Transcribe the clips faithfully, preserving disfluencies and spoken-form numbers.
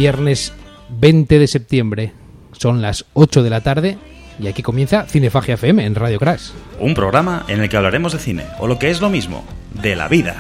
viernes veinte de septiembre. Son las ocho de la tarde y aquí comienza Cinefagia F M en Radio Crash. Un programa en el que hablaremos de cine, o lo que es lo mismo, de la vida.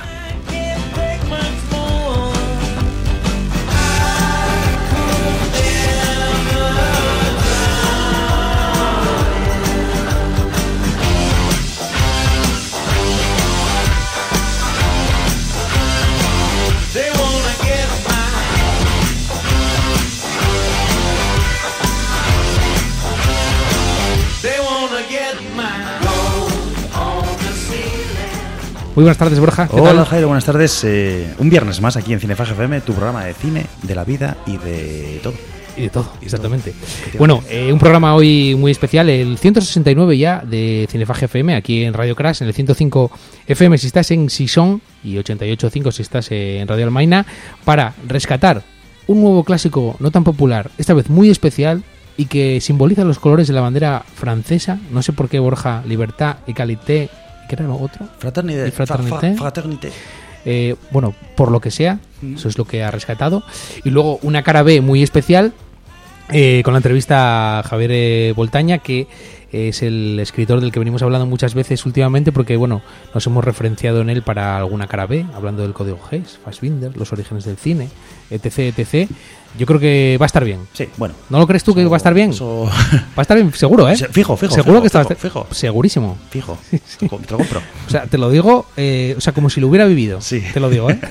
Muy buenas tardes, Borja. ¿Qué Hola, tal? Jairo, buenas tardes. Eh, un viernes más aquí en Cinefagia F M, tu programa de cine, de la vida y de todo. Y de todo, exactamente. Bueno, eh, un programa hoy muy especial, el ciento sesenta y nueve ya de Cinefagia F M, aquí en Radio Crash, en el ciento cinco F M si estás en Sison y ochenta y ocho punto cinco si estás en Radio Almaina, para rescatar un nuevo clásico no tan popular, esta vez muy especial, y que simboliza los colores de la bandera francesa. No sé por qué, Borja, libertad, égalité, ¿qué era lo otro? Fraternité. Y fraternité. Fraternité. Eh, bueno, por lo que sea, eso es lo que ha rescatado. Y luego una cara B muy especial, eh, con la entrevista a Javier eh, Boltaña, que es el escritor del que venimos hablando muchas veces últimamente, porque bueno, nos hemos referenciado en él para alguna cara B, hablando del código Hays, Fassbinder, los orígenes del cine, etc, etc. Yo creo que va a estar bien. Sí, bueno. ¿No lo crees tú que eso, va a estar bien? Eso... Va a estar bien, seguro, ¿eh? Fijo, fijo. Seguro fijo, que está fijo, fijo. Segurísimo. Fijo. Sí, sí. Te lo compro. O sea, te lo digo, eh, o sea, como si lo hubiera vivido. Sí. Te lo digo, ¿eh?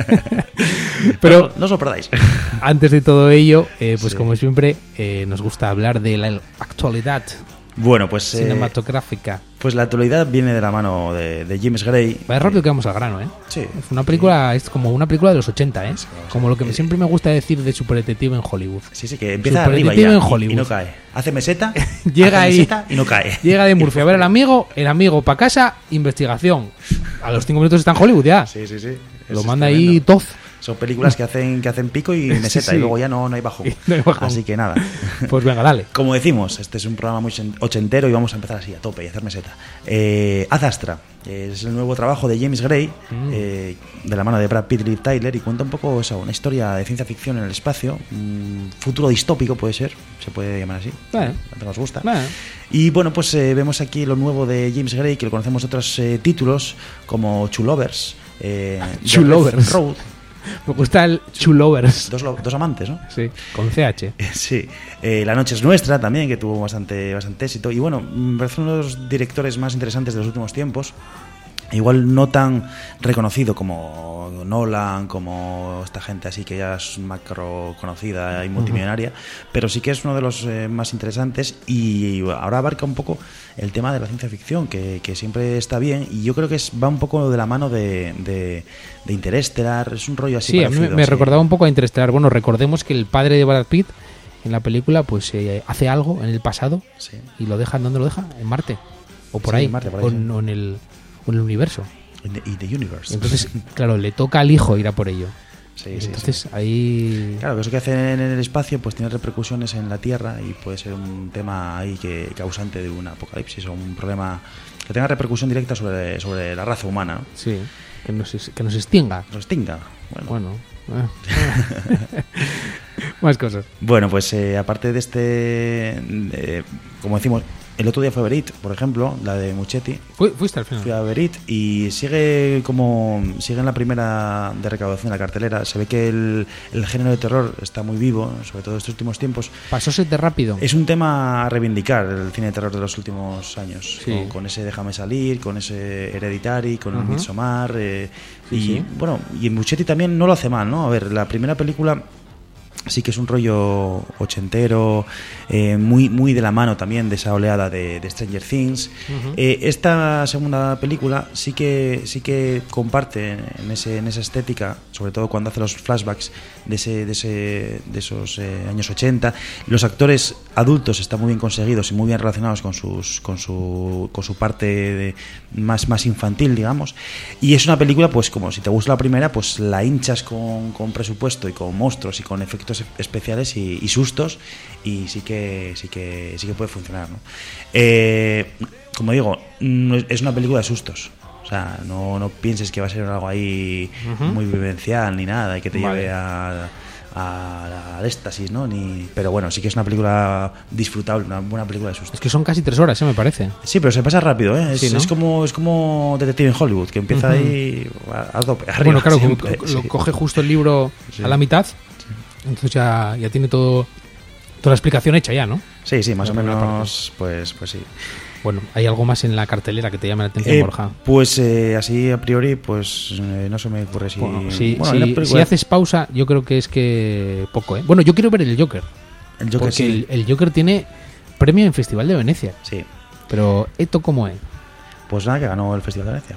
Pero no, no os lo perdáis. Antes de todo ello, eh, pues sí. como siempre, eh, nos gusta hablar de la actualidad bueno, pues, cinematográfica. Eh, pues la actualidad viene de la mano de, de James Gray. Va rápido que vamos al grano, ¿eh? Sí. Es una película, es como una película de los ochenta, ¿eh? Como lo que me, siempre me gusta decir de superdetective en Hollywood. Sí, sí, que empieza arriba ya en y, Hollywood. y no cae. Hace meseta, llega hace ahí, meseta y no cae. Llega de Murphy a ver al amigo, el amigo para casa, investigación. A los cinco minutos está en Hollywood ya. Sí, sí, sí. Lo Eso manda es ahí Toz. Son películas que hacen que hacen pico y meseta, sí, sí. Y luego ya no, no hay bajón. No hay bajón. Así que nada. Pues venga, dale. Como decimos, este es un programa muy ochentero y vamos a empezar así, a tope, y a hacer meseta. Eh, Ad Astra es el nuevo trabajo de James Gray, mm. eh, de la mano de Brad Pitt y Liv Tyler, y cuenta un poco eso, una historia de ciencia ficción en el espacio, un futuro distópico puede ser, se puede llamar así, bueno, no nos gusta. Bueno. Y bueno, pues eh, vemos aquí lo nuevo de James Gray, que lo conocemos de otros eh, títulos como Chulovers, eh, Chulovers Road. Me gusta el Chulovers. Dos, dos amantes, ¿no? Sí, con C H. Sí. Eh, La noche es nuestra también, que tuvo bastante, bastante éxito. Y bueno, me parece uno de los directores más interesantes de los últimos tiempos. Igual no tan reconocido como Nolan, como esta gente así que ya es macro conocida y multimillonaria, uh-huh. pero sí que es uno de los eh, más interesantes, y ahora abarca un poco el tema de la ciencia ficción, que, que siempre está bien, y yo creo que es, va un poco de la mano de, de, de Interestelar, es un rollo así. Sí, parecido, a mí me sí. recordaba un poco a Interestelar. Bueno, recordemos que el padre de Brad Pitt en la película pues eh, hace algo en el pasado, sí. y lo deja, ¿dónde lo deja? En Marte, o por sí, ahí, en Marte, por ahí o, sí. en, o en el en el universo. In the, in the universe. Entonces, claro, le toca al hijo ir a por ello. Sí, sí, Entonces sí. ahí... Claro, que eso que hacen en el espacio pues tiene repercusiones en la Tierra y puede ser un tema ahí que causante de un apocalipsis o un problema que tenga repercusión directa sobre, sobre la raza humana, ¿no? Sí, que nos, que nos extinga. Nos extinga. Bueno. bueno eh. Más cosas. Bueno, pues eh, aparte de este, eh, como decimos, el otro día fue a ver It, por ejemplo, la de Muschietti. ¿Fu- ¿Fuiste al final? Fui a ver It y sigue como sigue en la primera de recaudación de la cartelera. Se ve que el, el género de terror está muy vivo, sobre todo estos últimos tiempos. Pasóse de rápido. Es un tema a reivindicar, el cine de terror de los últimos años. Sí. Con, con ese Déjame salir, con ese Hereditary, con uh-huh. el Midsommar. Eh, sí, y sí. bueno, y Muschietti también no lo hace mal, ¿no? A ver, la primera película sí que es un rollo ochentero, eh, muy, muy de la mano también de esa oleada de, de Stranger Things. Uh-huh. Eh, esta segunda película sí que sí que comparte en ese en esa estética, sobre todo cuando hace los flashbacks de ese de ese de esos eh, años ochenta. Los actores adultos están muy bien conseguidos y muy bien relacionados con sus con su con su parte de, más más infantil, digamos. Y es una película, pues como si te gusta la primera, pues la hinchas con, con presupuesto y con monstruos y con efectos especiales y, y sustos, y sí que sí que sí que puede funcionar, ¿no? Eh, como digo, no es, es una película de sustos. O sea, no, no pienses que va a ser algo ahí uh-huh. muy vivencial ni nada y que te vale. lleve a, a, al éxtasis, ¿no? Ni, pero bueno, sí que es una película disfrutable, una buena película de susto. Es que son casi tres horas, ¿eh? Me parece. Sí, pero se pasa rápido, ¿eh? Es, sí, ¿no? es como es como Detective en Hollywood, que empieza uh-huh. ahí a, a tope, arriba. Bueno, claro, siempre, co- sí. lo coge justo el libro sí. a la mitad, sí. entonces ya, ya tiene todo toda la explicación hecha ya, ¿no? Sí, sí, más o menos, pues, pues sí. Bueno, ¿hay algo más en la cartelera que te llame la atención, eh, Borja? Pues eh, así a priori, pues eh, no se me ocurre si... Bueno, sí, bueno, sí, película... si haces pausa, yo creo que es que poco, ¿eh? Bueno, yo quiero ver el Joker. El Joker, porque sí. el, el Joker tiene premio en Festival de Venecia. Sí. Pero, ¿esto cómo es? Pues nada, que ganó el Festival de Venecia.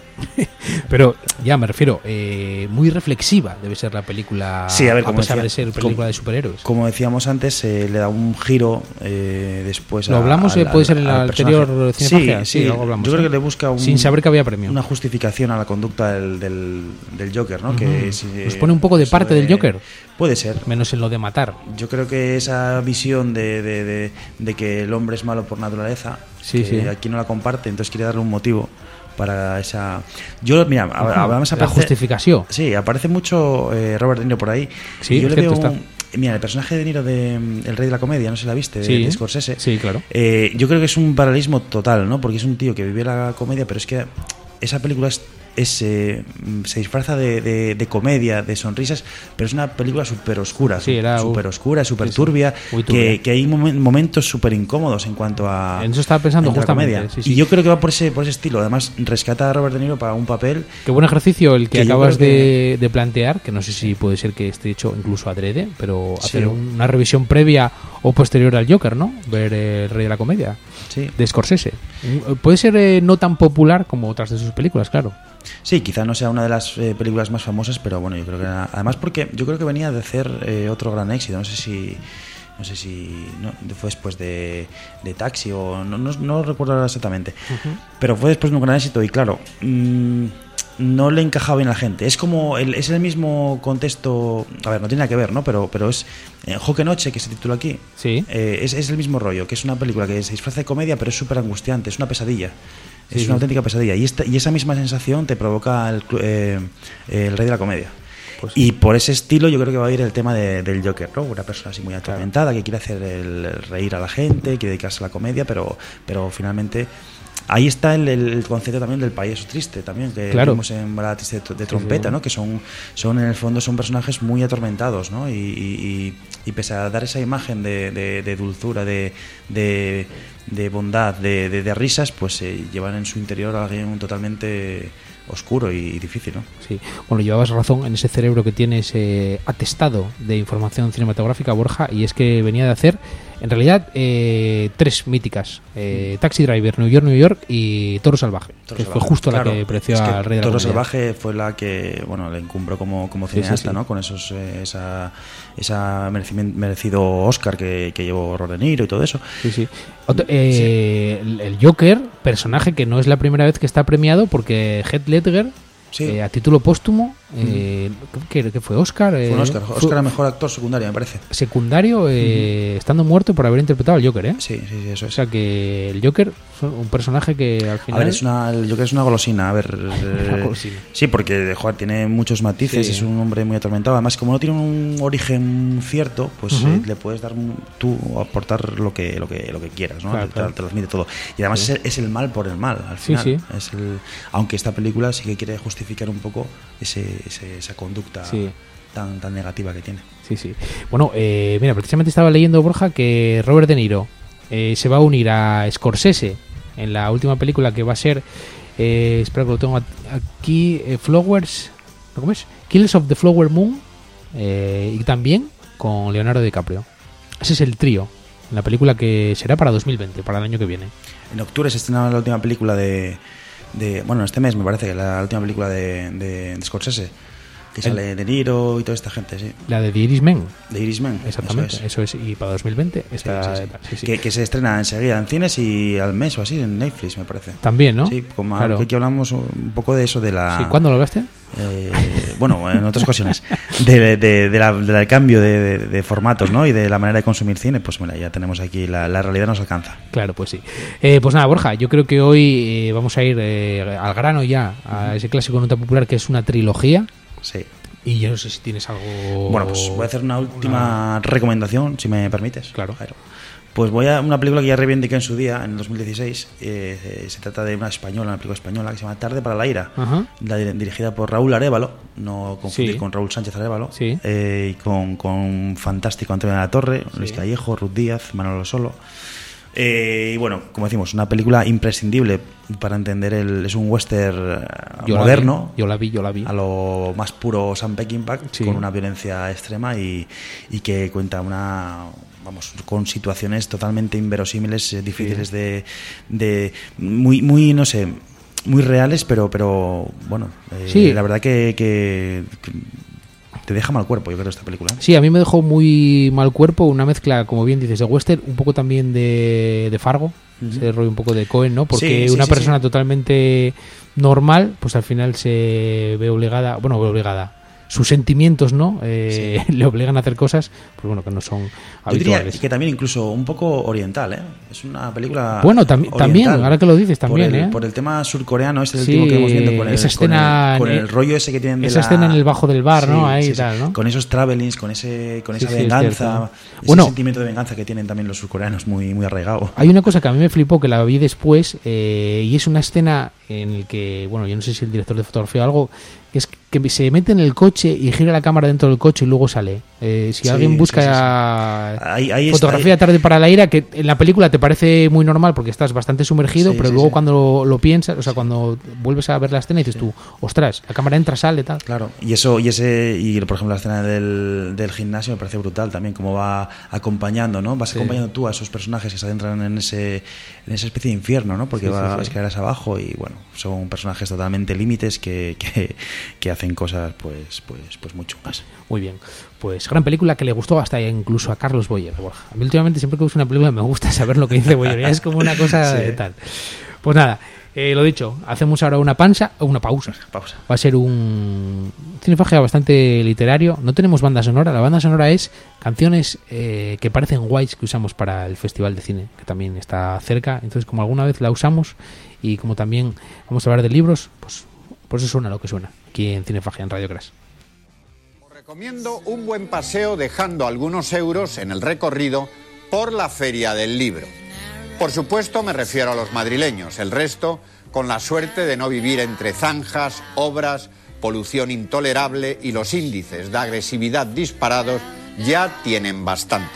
Pero ya me refiero, eh, muy reflexiva debe ser la película, sí, a, ver, a pesar decía, de ser película como, de superhéroes. Como decíamos antes, eh, le da un giro eh, después. ¿Lo hablamos? A, a, ¿Puede ser en la anterior Cinefagia? Sí, sí, sí, luego hablamos. Yo creo ¿eh? que le busca un, sin saber que había premio. Una justificación a la conducta del, del, del Joker, ¿no? Uh-huh. Que si, Nos pone un poco de parte de, del Joker. Puede ser. Menos en lo de matar. Yo creo que esa visión de, de, de, de que el hombre es malo por naturaleza, sí, que sí. aquí no la comparte, entonces quiere darle un motivo para esa... Yo, mira, uh-huh. hablamos la aparece, justificación. Sí, aparece mucho eh, Robert De Niro por ahí. Sí, yo le cierto, veo está. Mira, el personaje de De Niro de El Rey de la Comedia, no sé si la viste, de, sí, de Scorsese. Sí, claro. Eh, yo creo que es un paralelismo total, ¿no? Porque es un tío que vive la comedia, pero es que esa película es... Es, eh, se disfraza de, de, de comedia, de sonrisas, pero es una película súper oscura, sí, súper oscura, súper sí, turbia, sí, turbia. Que, que hay momen, momentos súper incómodos en cuanto a... En eso estaba pensando a justamente. Comedia. Sí, sí. Y yo creo que va por ese, por ese estilo. Además, rescata a Robert De Niro para un papel... Qué buen ejercicio el que, que acabas que... De, de plantear, que no sé si puede ser que esté hecho incluso adrede, pero sí. hacer una revisión previa o posterior al Joker, ¿no? Ver El Rey de la Comedia, sí. de Scorsese. Puede ser eh, no tan popular como otras de sus películas, claro. Sí, quizá no sea una de las eh, películas más famosas, pero bueno, yo creo que era, además porque yo creo que venía de hacer eh, otro gran éxito, no sé si no sé si no, fue después de, de Taxi o no, no, no recuerdo ahora exactamente, uh-huh. pero fue después de un gran éxito y claro, mmm, no le encajaba bien a la gente. Es como el, es el mismo contexto, a ver, no tiene nada que ver, ¿no? Pero pero es eh, Joque Noche, que se titula aquí. Sí. Eh, es, es el mismo rollo, que es una película que se disfraza de comedia, pero es súper angustiante, es una pesadilla. Es sí, una auténtica pesadilla. Y, esta, y esa misma sensación te provoca el, eh, el Rey de la Comedia. Pues y por ese estilo yo creo que va a ir el tema de, del Joker, ¿no? Una persona así muy atormentada, claro. que quiere hacer el, el reír a la gente, quiere dedicarse a la comedia, pero, pero finalmente... Ahí está el, el concepto también del payaso triste, también que claro. vimos en Balada Triste de, de Trompeta, sí, sí. ¿no? Que son, son en el fondo son personajes muy atormentados, ¿no? Y, y, y pese a dar esa imagen de, de, de dulzura, de, de, de bondad, de, de, de risas, pues eh, llevan en su interior a alguien totalmente oscuro y difícil, ¿no? Sí, bueno, llevabas razón en ese cerebro que tienes eh, atestado de información cinematográfica, Borja, y es que venía de hacer en realidad eh, tres míticas, eh, Taxi Driver, New York, New York y Toro Salvaje, Toro que Salvaje. fue justo claro, la que preció es que al Rey de la Toro Comedia. Salvaje fue la que, bueno, le encumbró como, como cineasta, sí, sí, sí. ¿no? Con esos eh, esa esa merecido Oscar que, que llevó Robert De Niro y todo eso. Sí, sí. Otro, eh, sí. El, el Joker, personaje que no es la primera vez que está premiado porque Heath Ledger, sí. eh, a título póstumo, eh, mm. ¿qué, ¿qué fue? ¿Oscar? Fue un Oscar, Oscar fue, a mejor actor secundario, me parece. Secundario, eh, mm. estando muerto por haber interpretado al Joker, ¿eh? Sí, sí, sí, eso es. O sea que el Joker es un personaje que al final... A ver, es una, el Joker es una golosina, a ver... una golosina. Sí, porque joder, tiene muchos matices, sí. es un hombre muy atormentado. Además, como no tiene un origen cierto, pues uh-huh. eh, le puedes dar tú aportar lo que lo que lo que quieras, ¿no? Claro, te, claro. te, te lo admite todo. Y además sí. es, el, es el mal por el mal, al final. Sí, sí. Es el, aunque esta película sí que quiere justificar un poco ese, ese esa conducta sí. tan tan negativa que tiene. Sí, sí. Bueno, eh, mira, precisamente estaba leyendo, Borja, que Robert De Niro eh, se va a unir a Scorsese en la última película que va a ser, eh, espera que lo tengo aquí, eh, Flowers, ¿cómo es? Killers of the Flower Moon, eh, y también con Leonardo DiCaprio. Ese es el trío, en la película que será para dos mil veinte, para el año que viene. En octubre se estrenaba la última película de, de bueno, este mes me parece que la última película de, de, de Scorsese. Que sale el, De Niro y toda esta gente, sí. La de The Irishman. The Irishman. Exactamente, eso es. Eso es. Y para dos mil veinte está, sí, sí, sí. Sí, sí. Que, que se estrena enseguida en cines y al mes o así en Netflix, me parece. También, ¿no? Sí, como claro. Aquí hablamos un poco de eso de la... Sí, ¿cuándo lo hablaste? Eh, bueno, en otras ocasiones. De, de, de la, del cambio de, de, de formatos, ¿no? Y de la manera de consumir cine, pues mira, ya tenemos aquí, la, la realidad nos alcanza. Claro, pues sí. Eh, pues nada, Borja, yo creo que hoy eh, vamos a ir eh, al grano ya, a ese clásico nota popular que es una trilogía. Sí. Y yo no sé si tienes algo... Bueno, pues voy a hacer una última una... recomendación, si me permites. Claro. claro. Pues voy a una película que ya reivindiqué en su día, en el dos mil dieciséis. Eh, eh, se trata de una española, una película española que se llama Tarde para la ira, uh-huh. la, dirigida por Raúl Arévalo, no confundir sí. con Raúl Sánchez Arévalo, sí. eh, y con, con fantástico Antonio de la Torre, sí. Luis Callejo, Ruth Díaz, Manolo Solo. Eh, y bueno, como decimos, una película imprescindible para entender el... Es un western yo moderno. La yo la vi, yo la vi. A lo más puro Sam Peckinpah, sí. con una violencia extrema y, y que cuenta una... Vamos, con situaciones totalmente inverosímiles, difíciles sí. de, de... Muy, muy, no sé, muy reales, pero, pero bueno, eh, sí. la verdad que... que, que te deja mal cuerpo, yo creo, esta película. Sí, a mí me dejó muy mal cuerpo, una mezcla, como bien dices, de western, un poco también de, de Fargo, uh-huh. ese rollo un poco de Cohen, ¿no? Porque sí, sí, una sí, persona sí. totalmente normal, pues al final se ve obligada, bueno, ve obligada, sus sentimientos, ¿no? Eh, sí. Le obligan a hacer cosas, pues bueno, que no son habituales. Yo diría que también incluso un poco oriental, ¿eh? Es una película Bueno, tam- también, ahora que lo dices, también, por el, ¿eh? Por el tema surcoreano, este es el sí, último que hemos visto con el, esa escena, con el, con el rollo ese que tienen de esa la... escena en el bajo del bar, sí, ¿no? Ahí sí, y tal, sí. ¿no? Con esos travelings, con ese con esa sí, venganza, sí, ese bueno, sentimiento de venganza que tienen también los surcoreanos muy, muy arraigado. Hay una cosa que a mí me flipó, que la vi después, eh, y es una escena en la que, bueno, yo no sé si el director de fotografía o algo, que es que se mete en el coche y gira la cámara dentro del coche y luego sale. Eh, si sí, alguien busca sí, sí, sí. Ahí, ahí fotografía está, ahí. Tarde para la ira, que en la película te parece muy normal porque estás bastante sumergido, sí, pero sí, luego sí. cuando lo, lo piensas, o sea, cuando vuelves a ver la escena y dices sí. tú, ostras, la cámara entra, sale, tal. Claro, y eso, y ese, y por ejemplo la escena del, del gimnasio me parece brutal también, como va acompañando, ¿no? Vas sí. acompañando tú a esos personajes que se adentran en ese, en esa especie de infierno, ¿no? Porque sí, va sí, sí. escaleras abajo y bueno, son personajes totalmente límites que, que, que hacen cosas pues, pues, pues muy chungas. Muy bien, pues gran película que le gustó hasta incluso a Carlos Boyer. A mí últimamente siempre que busco una película me gusta saber lo que dice Boyer, ya es como una cosa sí. de tal. Pues nada, eh, lo dicho, hacemos ahora una panza, una pausa. pausa. Va a ser un cinefagia bastante literario. No tenemos banda sonora, la banda sonora es canciones eh, que parecen guays que usamos para el Festival de Cine, que también está cerca. Entonces, como alguna vez la usamos y como también vamos a hablar de libros, pues por eso suena lo que suena aquí en Cinefagia, en Radio Crash. Recomiendo un buen paseo dejando algunos euros en el recorrido por la Feria del Libro. Por supuesto me refiero a los madrileños, el resto con la suerte de no vivir entre zanjas, obras, polución intolerable y los índices de agresividad disparados ya tienen bastante.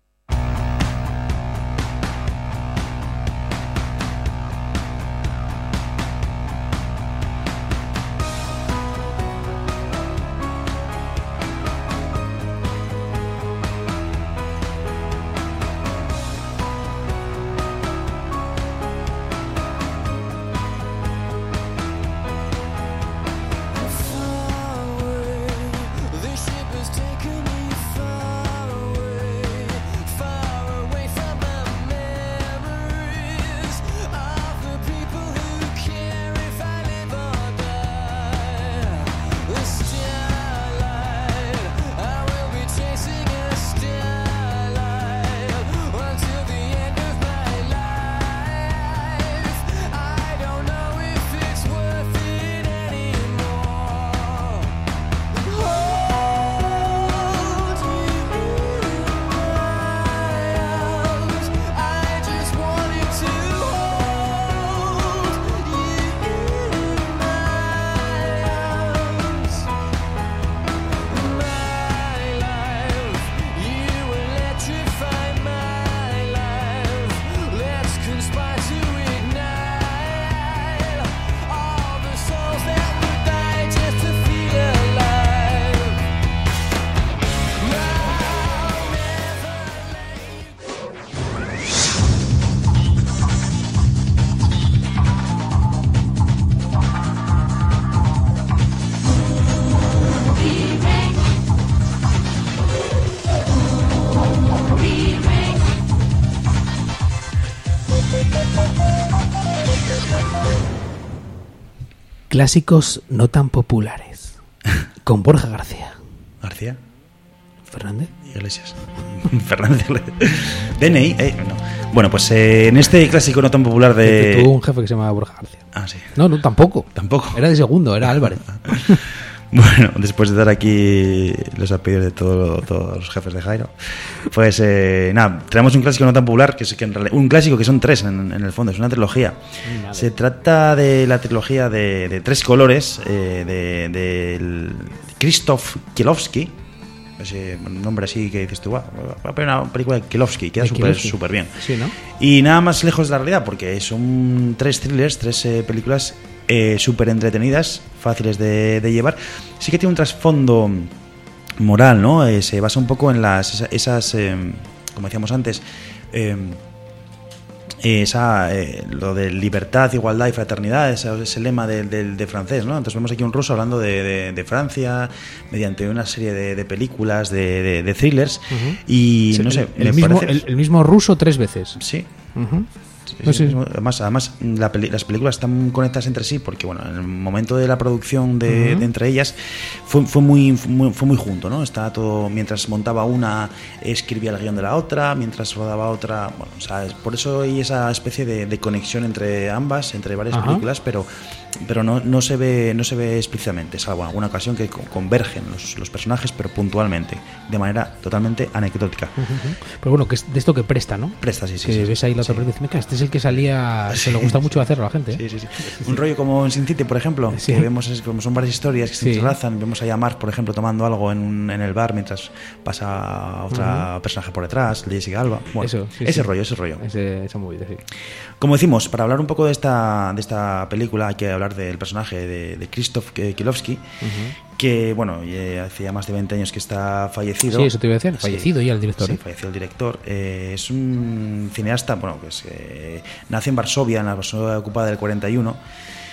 Clásicos no tan populares. Con Borja García. ¿García? ¿Fernández? Iglesias. Fernández. D N I. Eh, no. Bueno, pues eh, en este clásico no tan popular de... Tuvo un jefe que se llamaba Borja García. Ah, sí. No, no, tampoco. Tampoco. Era de segundo, era Álvarez. Bueno, después de dar aquí los apellidos de todo, todos los jefes de Jairo, pues eh, nada, tenemos un clásico no tan popular, que es que en realidad, un clásico que son tres en, en el fondo, es una trilogía. Vale. Se trata de la trilogía de, de Tres colores, eh, de, de Krzysztof Kiełowski. Ese nombre así que dices tú, va a poner una película de Kiełowski, queda súper súper bien. Sí, ¿no? Y nada más lejos de la realidad, porque son tres thrillers, tres eh, películas eh, súper entretenidas, fáciles de, de llevar. Sí que tiene un trasfondo moral, ¿no? Eh, se basa un poco en las esas, esas eh, como decíamos antes, eh, esa eh, lo de libertad, igualdad y fraternidad, ese, ese lema de, de, de francés, ¿no? Entonces vemos aquí un ruso hablando de, de, de Francia mediante una serie de, de películas, de, de, de thrillers. Uh-huh. Y sí, no sé, el, me el, mismo, parece... el, el mismo ruso tres veces. Sí. Uh-huh. Sí, sí, sí. Además, además la peli- las películas están conectadas entre sí porque, bueno, en el momento de la producción de, uh-huh. de entre ellas fue, fue, muy, muy, fue muy junto, ¿no? Estaba todo, mientras montaba una, escribía el guión de la otra, mientras rodaba otra, bueno, o sea, por eso hay esa especie de, de conexión entre ambas, entre varias uh-huh. películas, pero pero no, no se ve no se ve explícitamente, salvo en alguna ocasión que convergen los, los personajes, pero puntualmente, de manera totalmente anecdótica. Uh-huh. Pero bueno, que es de esto que presta, ¿no? Presta, sí, sí. Que sí, ves ahí la otra sí. película y dices, este es el que salía, sí, se le gusta mucho hacerlo a la gente. ¿eh? Sí, sí, sí. Un rollo como en Sin City, por ejemplo, sí. que vemos, es, como son varias historias que se sí. entrelazan, vemos a Mark, por ejemplo, tomando algo en, un, en el bar mientras pasa otra uh-huh. personaje por detrás, Jessica Alba. Bueno, Eso, sí, ese sí. rollo, ese rollo. Ese, esa movida, sí. Como decimos, para hablar un poco de esta, de esta película hay que hablar del personaje de, de Krzysztof Kiełowski, uh-huh. que, bueno, hace ya más de veinte años que está fallecido. Sí, eso te iba a decir, fallecido sí, ya el director. Sí, ¿eh? falleció el director. Eh, es un cineasta, bueno, que es, eh, nace en Varsovia, en la Varsovia ocupada del cuarenta y uno,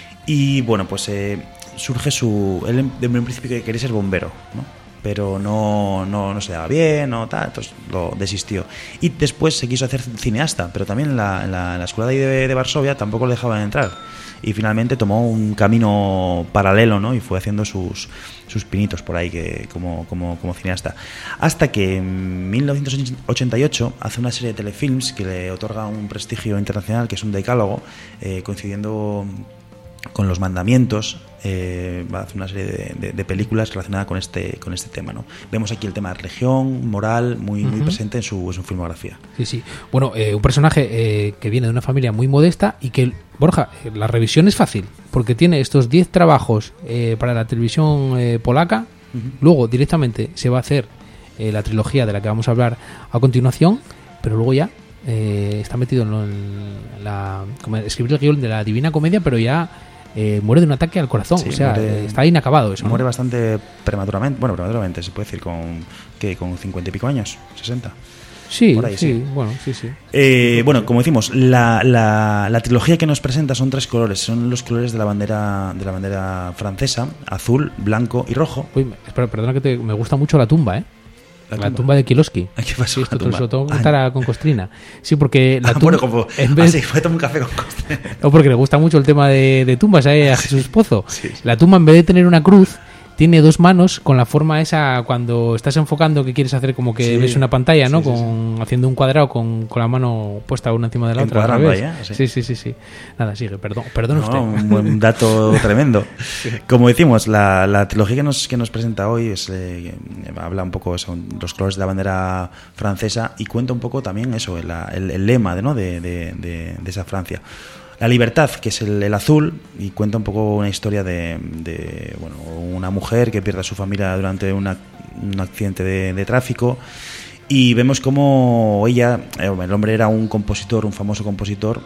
y, bueno, pues eh, surge su... Él en, en un principio quería ser bombero, ¿no? Pero no, no, no se daba bien, no tal, entonces lo desistió. Y después se quiso hacer cineasta, pero también en la, en la, en la escuela de, de Varsovia tampoco le dejaban entrar. Y finalmente tomó un camino paralelo, ¿no? Y fue haciendo sus, sus pinitos por ahí que, como, como, como cineasta. Hasta que en mil novecientos ochenta y ocho hace una serie de telefilms que le otorga un prestigio internacional, que es un decálogo, eh, coincidiendo con los mandamientos. Eh, va a hacer una serie de, de, de películas relacionadas con este con este tema, ¿no? Vemos aquí el tema de religión, moral, muy, uh-huh. muy presente en su, en su filmografía. Sí, sí. Bueno, eh, un personaje eh, que viene de una familia muy modesta y que, Borja, eh, la revisión es fácil, porque tiene estos diez trabajos eh, para la televisión eh, polaca, uh-huh. luego directamente se va a hacer eh, la trilogía de la que vamos a hablar a continuación, pero luego ya eh, está metido en, lo, en la como escribir el guión de la Divina Comedia, pero ya Eh, muere de un ataque al corazón, sí, o sea, muere, está inacabado eso. Muere ¿no? bastante prematuramente, bueno, prematuramente se puede decir con que con cincuenta y pico años, sesenta. Sí, por ahí, sí, sí, bueno, sí, sí. Eh, bueno, como decimos, la, la, la trilogía que nos presenta son tres colores, son los colores de la bandera de la bandera francesa, azul, blanco y rojo. Uy, espera, perdona que te, me gusta mucho la tumba, ¿eh? La tumba, la tumba de Kiełowski. ¿Qué pasó? Sí, esto te lo tengo que contar ah, con Costrina. Sí, porque la tumba. Bueno, como. En vez, ah, sí, fue tomar un café con Costrina. No, porque le gusta mucho el tema de, de tumbas ¿eh? a Jesús Pozo. Sí, sí. La tumba, en vez de tener una cruz, tiene dos manos con la forma esa cuando estás enfocando que quieres hacer como que sí, ves una pantalla, ¿no? Sí, sí, con sí. Haciendo un cuadrado con, con la mano puesta una encima de la otra. Ahí, ¿eh? Sí. sí, sí, sí, sí. Nada, sigue, perdón, perdón no, usted. Un buen dato tremendo. Sí. Como decimos, la, la trilogía que nos, que nos presenta hoy es, eh, habla un poco son los colores de la bandera francesa y cuenta un poco también eso, el, el, el lema ¿no? de, de, de, de esa Francia. La libertad, que es el, el azul, y cuenta un poco una historia de, de bueno, una mujer que pierde a su familia durante una, un accidente de, de tráfico, y vemos cómo ella, el hombre era un compositor, un famoso compositor,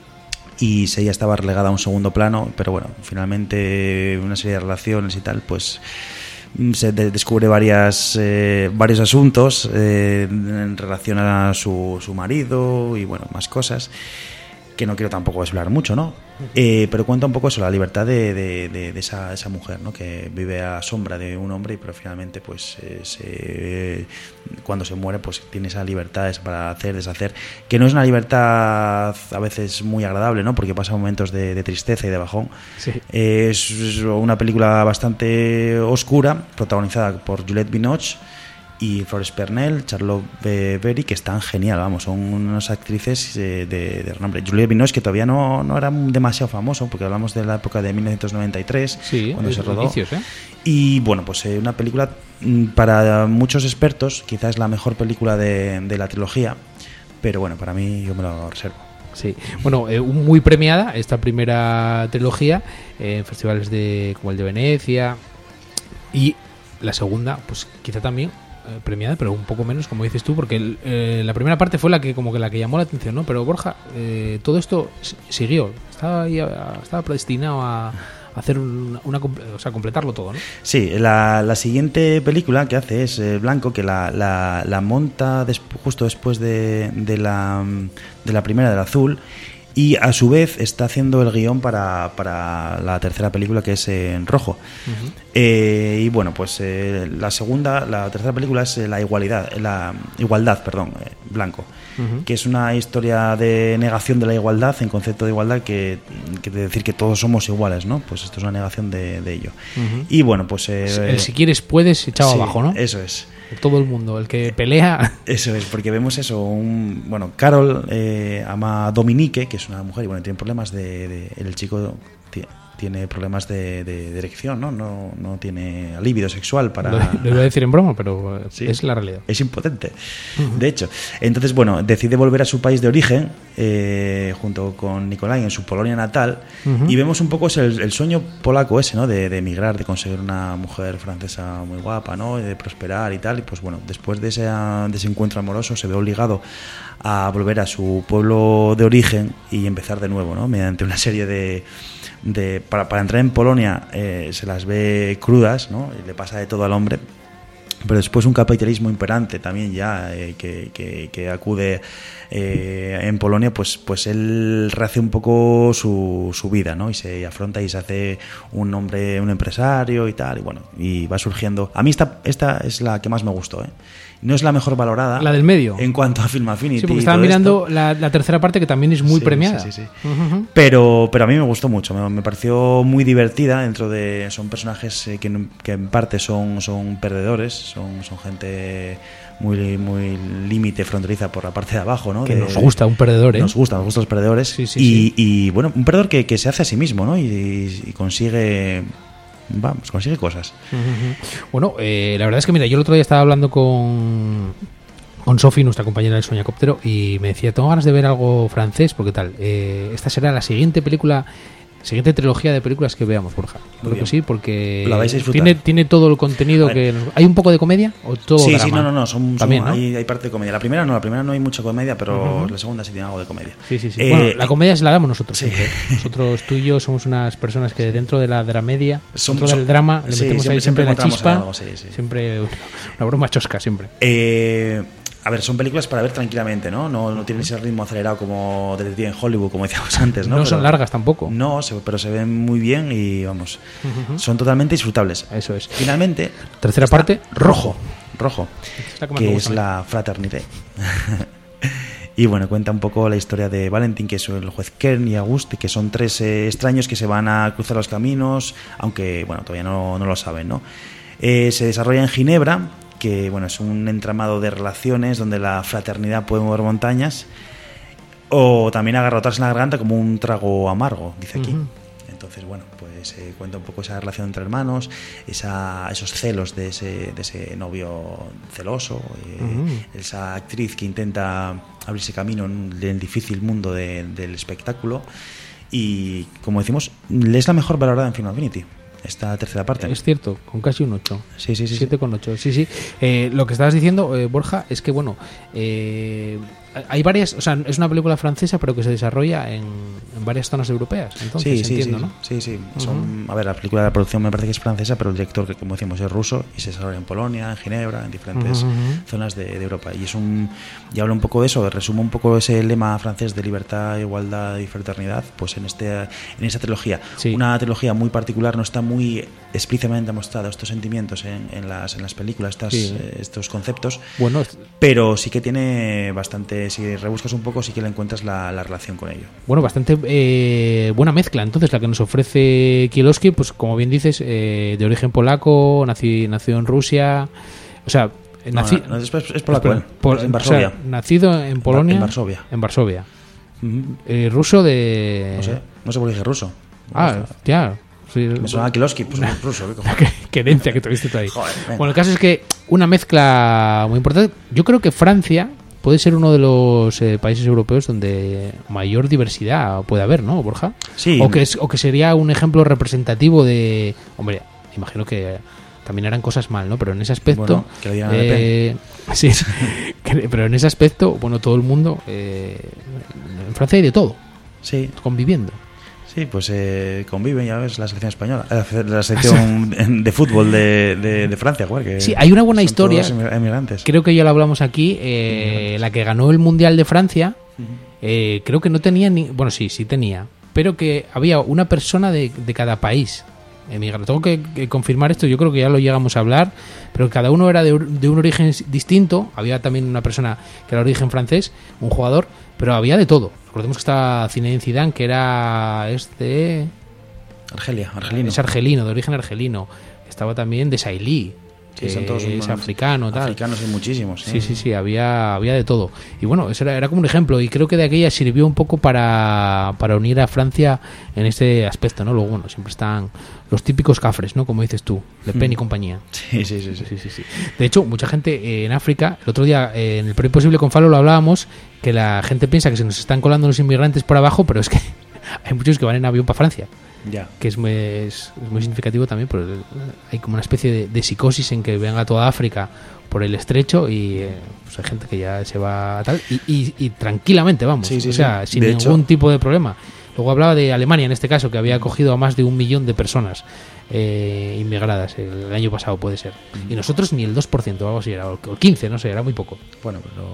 y ella estaba relegada a un segundo plano, pero bueno, finalmente una serie de relaciones y tal, pues se de- descubre varias eh, varios asuntos eh, en relación a su, su marido y bueno, más cosas que no quiero tampoco hablar mucho, ¿no? Eh, pero cuenta un poco eso, la libertad de, de, de, de esa, esa mujer, ¿no? Que vive a sombra de un hombre, pero finalmente, pues, eh, se, cuando se muere, pues tiene esa libertad para hacer, deshacer, que no es una libertad a veces muy agradable, ¿no? Porque pasa momentos de, de tristeza y de bajón. Sí. Eh, es una película bastante oscura, protagonizada por Juliette Binoche. y Florence Pernell, Charlotte Berry, que están genial, vamos, son unas actrices de, de, de renombre. Juliette Binoche, que todavía no, no era demasiado famoso, porque hablamos de la época de mil novecientos noventa y tres, sí, cuando se rodó. Inicios, ¿eh? Y bueno, pues eh, una película, para muchos expertos, quizás es la mejor película de, de la trilogía, pero bueno, para mí yo me lo reservo. Sí, bueno, eh, muy premiada esta primera trilogía eh, en festivales de como el de Venecia, y la segunda, pues quizá también eh, premiada, pero un poco menos, como dices tú, porque el, eh, la primera parte fue la que como que la que llamó la atención, ¿no? Pero Borja, eh, todo esto siguió, estaba ahí, estaba predestinado a hacer una, una, o sea, completarlo todo, ¿no? Sí, la, la siguiente película que hace es eh, Blanco, que la, la, la monta des, justo después de, de la de la primera, del Azul, y a su vez está haciendo el guión para, para la tercera película, que es eh, en Rojo. Uh-huh. eh, y bueno, pues eh, la segunda, la tercera película es eh, la igualdad, la igualdad, perdón, eh, Blanco, uh-huh. que es una historia de negación de la igualdad, en concepto de igualdad, que, que de decir que todos somos iguales, ¿no? Pues esto es una negación de, de ello. Uh-huh. Y bueno, pues eh, el si quieres puedes echado sí, abajo, ¿no? Eso es. Todo el mundo, el que pelea. Eso es, porque vemos eso. Un, bueno, Carol eh, ama a Dominique, que es una mujer, y bueno, tiene problemas de. de el chico t- tiene problemas de, de, de erección, ¿no? No, no tiene libido sexual para. Lo, lo iba a decir en broma, pero sí, es la realidad. Es impotente, uh-huh. de hecho. Entonces, bueno, decide volver a su país de origen, eh, junto con Nikolai, en su Polonia natal, uh-huh. y vemos un poco ese, el, el sueño polaco ese, ¿no? De, de emigrar, de conseguir una mujer francesa muy guapa, ¿no? De prosperar y tal. Y pues bueno, después de ese, de ese encuentro amoroso, se ve obligado a volver a su pueblo de origen y empezar de nuevo, ¿no? Mediante una serie de. De, para, para entrar en Polonia eh, se las ve crudas, ¿no? Y le pasa de todo al hombre, pero después un capitalismo imperante también ya eh, que, que, que acude eh, en Polonia, pues pues él rehace un poco su, su vida, ¿no? Y se afronta y se hace un hombre, un empresario y tal, y bueno, y va surgiendo. A mí esta, esta es la que más me gustó, ¿eh? No es la mejor valorada. La del medio. En cuanto a Film Affinity. Sí, porque estaba mirando la, la tercera parte, que también es muy sí, premiada. Sí, sí, sí. Uh-huh. Pero, pero a mí me gustó mucho. Me, me pareció muy divertida. Dentro de. Son personajes eh, que, que en parte son, son perdedores. Son, son gente muy muy límite, fronteriza por la parte de abajo, ¿no? Que de, nos gusta un perdedor, ¿eh? Nos gusta, nos gustan los perdedores. Sí, sí, y, sí. y bueno, un perdedor que, que se hace a sí mismo, ¿no? Y, y consigue. Vamos, consigue cosas. Uh-huh. Bueno, eh, la verdad es que mira, yo el otro día estaba hablando con con Sofi, nuestra compañera del Soñacóptero, y me decía, tengo ganas de ver algo francés, porque tal, eh, esta será la siguiente película, siguiente trilogía de películas que veamos, Borja. Creo que sí, porque la vais a disfrutar. Tiene, tiene todo el contenido que... Nos... ¿Hay un poco de comedia o todo sí, drama? Sí, no, no, no, son, También, son, ¿no? Hay, hay parte de comedia. La primera no, la primera no hay mucha comedia, pero uh-huh. la segunda sí tiene algo de comedia. Sí, sí, sí. Eh, bueno, la comedia se la damos nosotros sí. siempre. Nosotros, tú y yo, somos unas personas que dentro de la dramedia, son, dentro son, del drama, le sí, metemos siempre, ahí siempre, siempre la chispa, algo, sí, sí. siempre una broma chosca, siempre. Eh... A ver, son películas para ver tranquilamente, ¿no? No, no tienen ese ritmo acelerado como Detective en Hollywood, como decíamos antes, ¿no? No pero, son largas tampoco. No, se, pero se ven muy bien y, vamos, uh-huh. son totalmente disfrutables. Eso es. Finalmente... Tercera parte, Rojo. Rojo, es la que, que es la Fraternité. Y bueno, cuenta un poco la historia de Valentín, que es el juez Kern y Auguste, que son tres eh, extraños que se van a cruzar los caminos, aunque, bueno, todavía no, no lo saben, ¿no? Eh, se desarrolla en Ginebra, que bueno, es un entramado de relaciones donde la fraternidad puede mover montañas, o también agarrotarse en la garganta como un trago amargo, dice aquí. Uh-huh. Entonces, bueno, pues eh, cuenta un poco esa relación entre hermanos, esa, esos celos de ese, de ese novio celoso, eh, uh-huh. esa actriz que intenta abrirse camino en el difícil mundo de, del espectáculo, y como decimos, es la mejor valorada en Film Affinity. Esta tercera parte. Es cierto, con casi un ocho. Sí, sí, sí. siete con ocho. Sí, sí. Eh, lo que estabas diciendo, eh, Borja, es que, bueno, eh, hay varias... O sea, es una película francesa, pero que se desarrolla en, en varias zonas europeas. Entonces, sí, sí, entiendo, sí, ¿no? Sí, sí. Son, uh-huh. A ver, la película de la producción me parece que es francesa, pero el director, que como decimos, es ruso y se desarrolla en Polonia, en Ginebra, en diferentes uh-huh. zonas de, de Europa. Y es un... Y habla un poco de eso, resume un poco ese lema francés de libertad, igualdad y fraternidad, pues en este en esta trilogía. Sí. Una trilogía muy particular, no está muy explícitamente mostrado estos sentimientos en, en, las, en las películas, estas, sí. eh, estos conceptos, bueno, pero sí que tiene bastante, si rebuscas un poco, sí que le encuentras la, la relación con ello. Bueno, bastante eh, buena mezcla entonces la que nos ofrece Kiełowski, pues como bien dices, eh, de origen polaco, nací, nació en Rusia, o sea, No, Naci- no, no, es, es polaco. Espera, por, en Varsovia. O sea, nacido en Polonia. En Varsovia. En Varsovia. Uh-huh. Eh, ruso de. No sé, no sé por qué dije ruso. Ah, ya. Sí. Me suena a Kiloski, pues es ruso. Qué, qué herencia que tuviste tú ahí. Joder, bueno, el caso es que una mezcla muy importante. Yo creo que Francia puede ser uno de los eh, países europeos donde mayor diversidad puede haber, ¿no, Borja? Sí. O que, es, o que sería un ejemplo representativo de... Hombre, imagino que también harán cosas mal, ¿no? Pero en ese aspecto... Bueno, que lo digan a eh, sí, que, pero en ese aspecto, bueno, todo el mundo... Eh, en Francia hay de todo. Sí. Conviviendo. Sí, pues eh, conviven, ya ves, la selección española, la selección de fútbol de, de, de Francia, joder, que sí, hay una buena son historia. todos emigrantes. Creo que ya lo hablamos aquí, eh, la que ganó el Mundial de Francia, eh, creo que no tenía ni, bueno, sí, sí tenía, pero que había una persona de, de cada país emigrante. Tengo que, que confirmar esto, yo creo que ya lo llegamos a hablar, pero cada uno era de, de un origen distinto. Había también una persona que era de origen francés, un jugador, pero había de todo. Recordemos que estaba Zinedine Zidane, que era este... Argelia, argelino. Es argelino, de origen argelino. Estaba también de Sailly, sí, son todos es africano, tal. Africanos hay muchísimos. Sí, sí, sí, había, había de todo. Y bueno, eso era, era como un ejemplo, y creo que de aquella sirvió un poco para, para unir a Francia en este aspecto, ¿no? Luego, bueno, siempre están los típicos cafres, ¿no? Como dices tú, Le Pen y compañía. Sí, sí, sí, sí. sí, sí, sí. De hecho, mucha gente eh, en África, el otro día eh, en el Pro Imposible con Falo lo hablábamos, que la gente piensa que se nos están colando los inmigrantes por abajo, pero es que hay muchos que van en avión para Francia. Ya. Que es muy, es, es muy significativo también, porque hay como una especie de, de psicosis en que venga toda África por el estrecho y eh, pues hay gente que ya se va tal y, y, y tranquilamente, vamos, sí, sí, o sea, sí. sin de ningún hecho, tipo de problema. Luego hablaba de Alemania en este caso, que había acogido a más de un millón de personas eh, inmigradas el año pasado, puede ser. Y nosotros ni el dos por ciento, algo así era, o el quince por ciento, no sé, era muy poco. Bueno, pero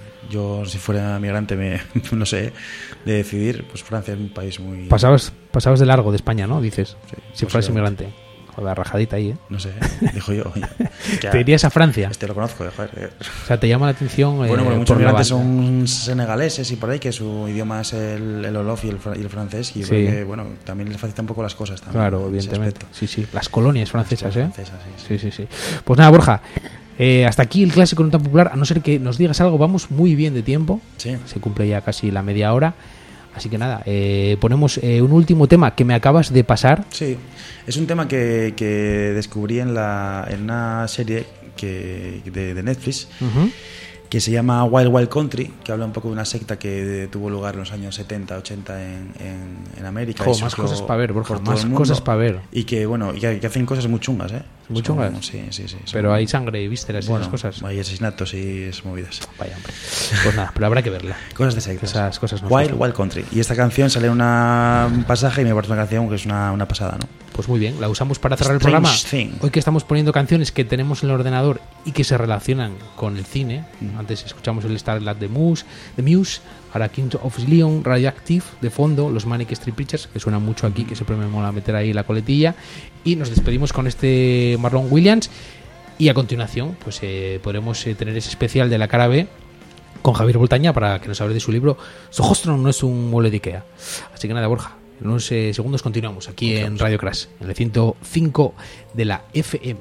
yo si fuera migrante, me, no sé, de decidir, pues Francia es un país muy... Pasabas, pasabas de largo de España, ¿no? Dices, Sí, si fueras inmigrante. Joder, rajadita ahí, ¿eh? No sé, dijo yo. Ya, ¿te irías a Francia? Este lo conozco, joder. eh. O sea, te llama la atención. Bueno, eh, bueno, muchos por la migrantes banda. son senegaleses y por ahí, que su idioma es el, el olof y el, fr- y el francés. Y yo Sí. creo que, bueno, también les facilita un poco las cosas también. Claro, en ese evidentemente. aspecto. Sí, sí. Las colonias francesas, ¿eh? Francesas, sí, Sí, sí. sí, sí. Pues nada, Borja. Eh, hasta aquí el clásico no tan popular. A no ser que nos digas algo, vamos muy bien de tiempo. Sí. Se cumple ya casi la media hora. Así que nada, eh, ponemos eh, un último tema que me acabas de pasar. Sí, es un tema que, que descubrí en, la, en una serie que, de, de Netflix Uh-huh. que se llama Wild Wild Country, que habla un poco de una secta que tuvo lugar en los años setenta, ochenta en, en, en América. Jo, y más surgió cosas para ver, Borja, por todo más el mundo. cosas para ver. Y que, bueno, y que, que hacen cosas muy chungas, ¿eh? ¿Muy Son- chungas? Sí, sí, sí. son- Pero hay sangre y vísceras y bueno, esas cosas. hay asesinatos y esas movidas. Vaya, hombre. Pues nada, pero habrá que verla. Cosas de sectas. Esas cosas no Wild son- Wild Country. Y esta canción sale en una, un pasaje y me parece una canción que es una, una pasada, ¿no? Pues muy bien, la usamos para cerrar el Strange programa. Thing. Hoy que estamos poniendo canciones que tenemos en el ordenador y que se relacionan con el cine. Antes escuchamos el Starlight de Muse, de Muse, ahora Kings of Leon, Radioactive, de fondo, los Manic Street Preachers, que suenan mucho aquí, que siempre me mola meter ahí la coletilla. Y nos despedimos con este Marlon Williams. Y a continuación, pues eh, podremos eh, tener ese especial de la cara B con Javier Boltaña para que nos hable de su libro Sojostron no es un mueble de Ikea. Así que nada, Borja, en unos eh, segundos continuamos aquí Continuamos. en Radio Crash, en el ciento cinco de la F M.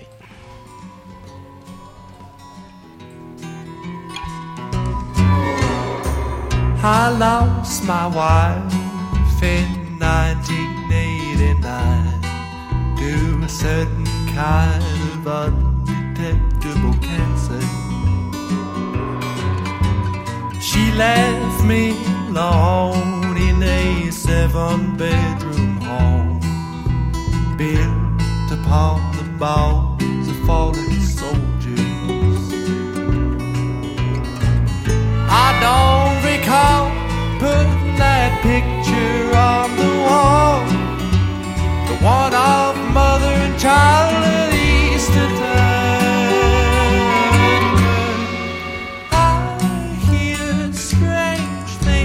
I lost my wife in nineteen eighty-nine to a certain kind of undetectable cancer. She left me alone in a seven-bedroom home built upon the bones of fallen soldiers. I don't recall putting that picture on the wall, the one of mother and child at Easter time. I hear strange things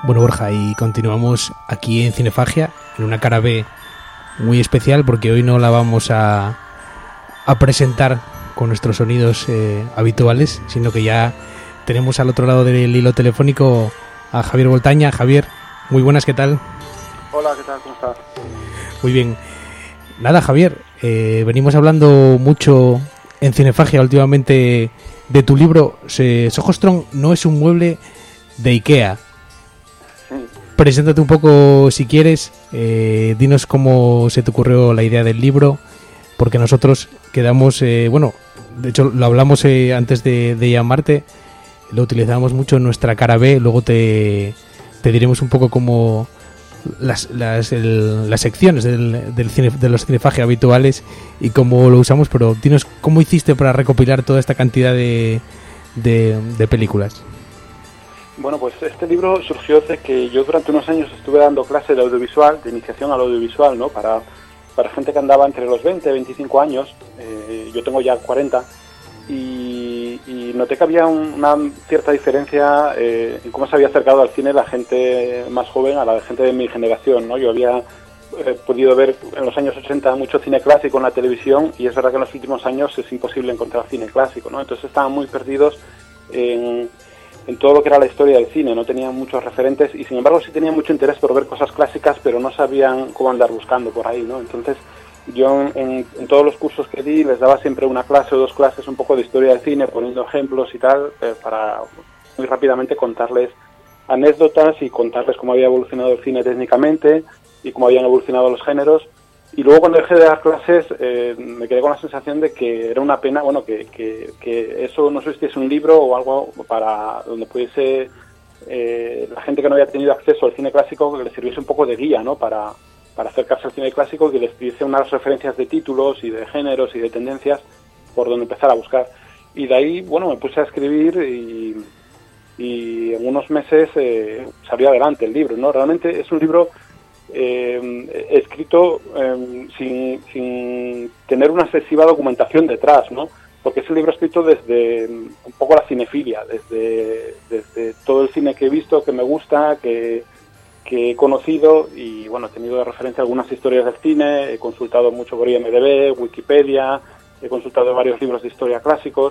Bueno, Borja, y continuamos aquí en Cinefagia, en una cara B muy especial, porque hoy no la vamos a, a presentar con nuestros sonidos eh, habituales, sino que ya tenemos al otro lado del hilo telefónico a Javier Boltaña. Javier, muy buenas, ¿qué tal? Hola, ¿qué tal? ¿Cómo estás? Muy bien. Nada, Javier, eh, venimos hablando mucho en Cinefagia últimamente de tu libro. Sohostrom no es un mueble de Ikea. Preséntate un poco si quieres, eh, dinos cómo se te ocurrió la idea del libro, porque nosotros quedamos, eh, bueno, de hecho lo hablamos eh, antes de, de llamarte, lo utilizamos mucho en nuestra cara B, luego te, te diremos un poco cómo las, las, el, las secciones del, del cine, de los cinefagia habituales y cómo lo usamos, pero dinos cómo hiciste para recopilar toda esta cantidad de, de, de películas. Bueno, pues este libro surgió de que yo durante unos años estuve dando clases de audiovisual, de iniciación al audiovisual, ¿no? Para, para gente que andaba entre los veinte y veinticinco años, eh, yo tengo ya cuarenta, y, y noté que había una cierta diferencia eh, en cómo se había acercado al cine la gente más joven a la gente de mi generación, ¿no? Yo había eh, podido ver en los años ochenta mucho cine clásico en la televisión, y es verdad que en los últimos años es imposible encontrar cine clásico, ¿no? Entonces estaban muy perdidos en... en todo lo que era la historia del cine, no tenían muchos referentes y sin embargo sí tenían mucho interés por ver cosas clásicas, pero no sabían cómo andar buscando por ahí, ¿no? Entonces yo en, en todos los cursos que di les daba siempre una clase o dos clases un poco de historia del cine, poniendo ejemplos y tal, eh, para muy rápidamente contarles anécdotas y contarles cómo había evolucionado el cine técnicamente y cómo habían evolucionado los géneros. Y luego cuando dejé de dar clases eh, me quedé con la sensación de que era una pena, bueno, que, que, que eso no existiese un libro o algo para donde pudiese eh, la gente que no había tenido acceso al cine clásico, que les sirviese un poco de guía, ¿no? Para, para acercarse al cine clásico, que les diese unas referencias de títulos y de géneros y de tendencias por donde empezar a buscar. Y de ahí, bueno, me puse a escribir y, y en unos meses eh, salió adelante el libro, ¿no? Realmente es un libro Eh, escrito eh, sin, sin tener una excesiva documentación detrás, ¿no? Porque es un libro escrito desde un poco la cinefilia, desde, desde todo el cine que he visto, que me gusta, que, que he conocido, y bueno, he tenido de referencia algunas historias del cine, he consultado mucho por I M D B, Wikipedia, he consultado varios libros de historia clásicos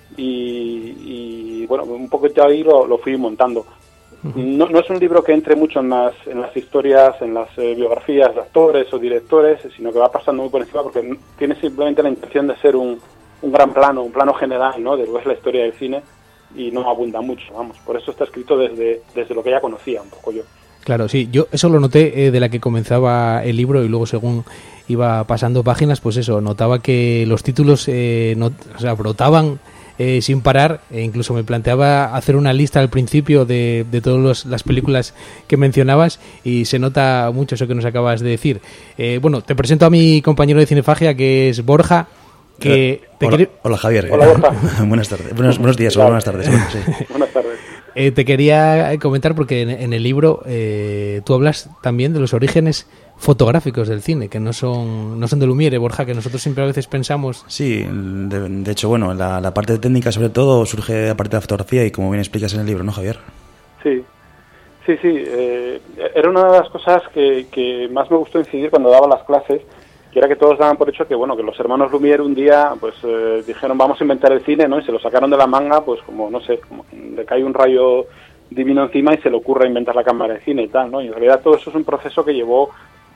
y, y bueno, un poquito ahí lo, lo fui montando. No, no es un libro que entre mucho en las, en las historias, en las eh, biografías de actores o directores, sino que va pasando muy por encima porque tiene simplemente la intención de ser un, un gran plano, un plano general, ¿no? De lo que es la historia del cine, y no abunda mucho, vamos. Por eso está escrito desde, desde lo que ya conocía un poco yo. Claro, sí, yo eso lo noté eh, de la que comenzaba el libro, y luego según iba pasando páginas, pues eso, notaba que los títulos eh, no, o sea, brotaban Eh, sin parar, e incluso me planteaba hacer una lista al principio de, de todas las películas que mencionabas, y se nota mucho eso que nos acabas de decir. Eh, bueno, te presento a mi compañero de Cinefagia, que es Borja. Que hola, te hola, quería... hola, Javier. Hola, Borja. buenas tardes. Buenos, buenos días o buenas tardes. Bueno, sí. Buenas tardes. Eh, te quería comentar porque en, en el libro eh, tú hablas también de los orígenes fotográficos del cine, que no son no son de Lumière, Borja, que nosotros siempre a veces pensamos. Sí, de, de hecho, bueno, la, la parte técnica sobre todo surge a partir de la fotografía, y como bien explicas en el libro, ¿no, Javier? Sí, sí, sí. Eh, era una de las cosas que, que más me gustó incidir cuando daba las clases, que era que todos daban por hecho que, bueno, que los hermanos Lumière un día pues eh, dijeron vamos a inventar el cine, ¿no? Y se lo sacaron de la manga, pues como, no sé, como le cae un rayo divino encima y se le ocurre inventar la cámara de cine y tal, ¿no? Y en realidad todo eso es un proceso que llevó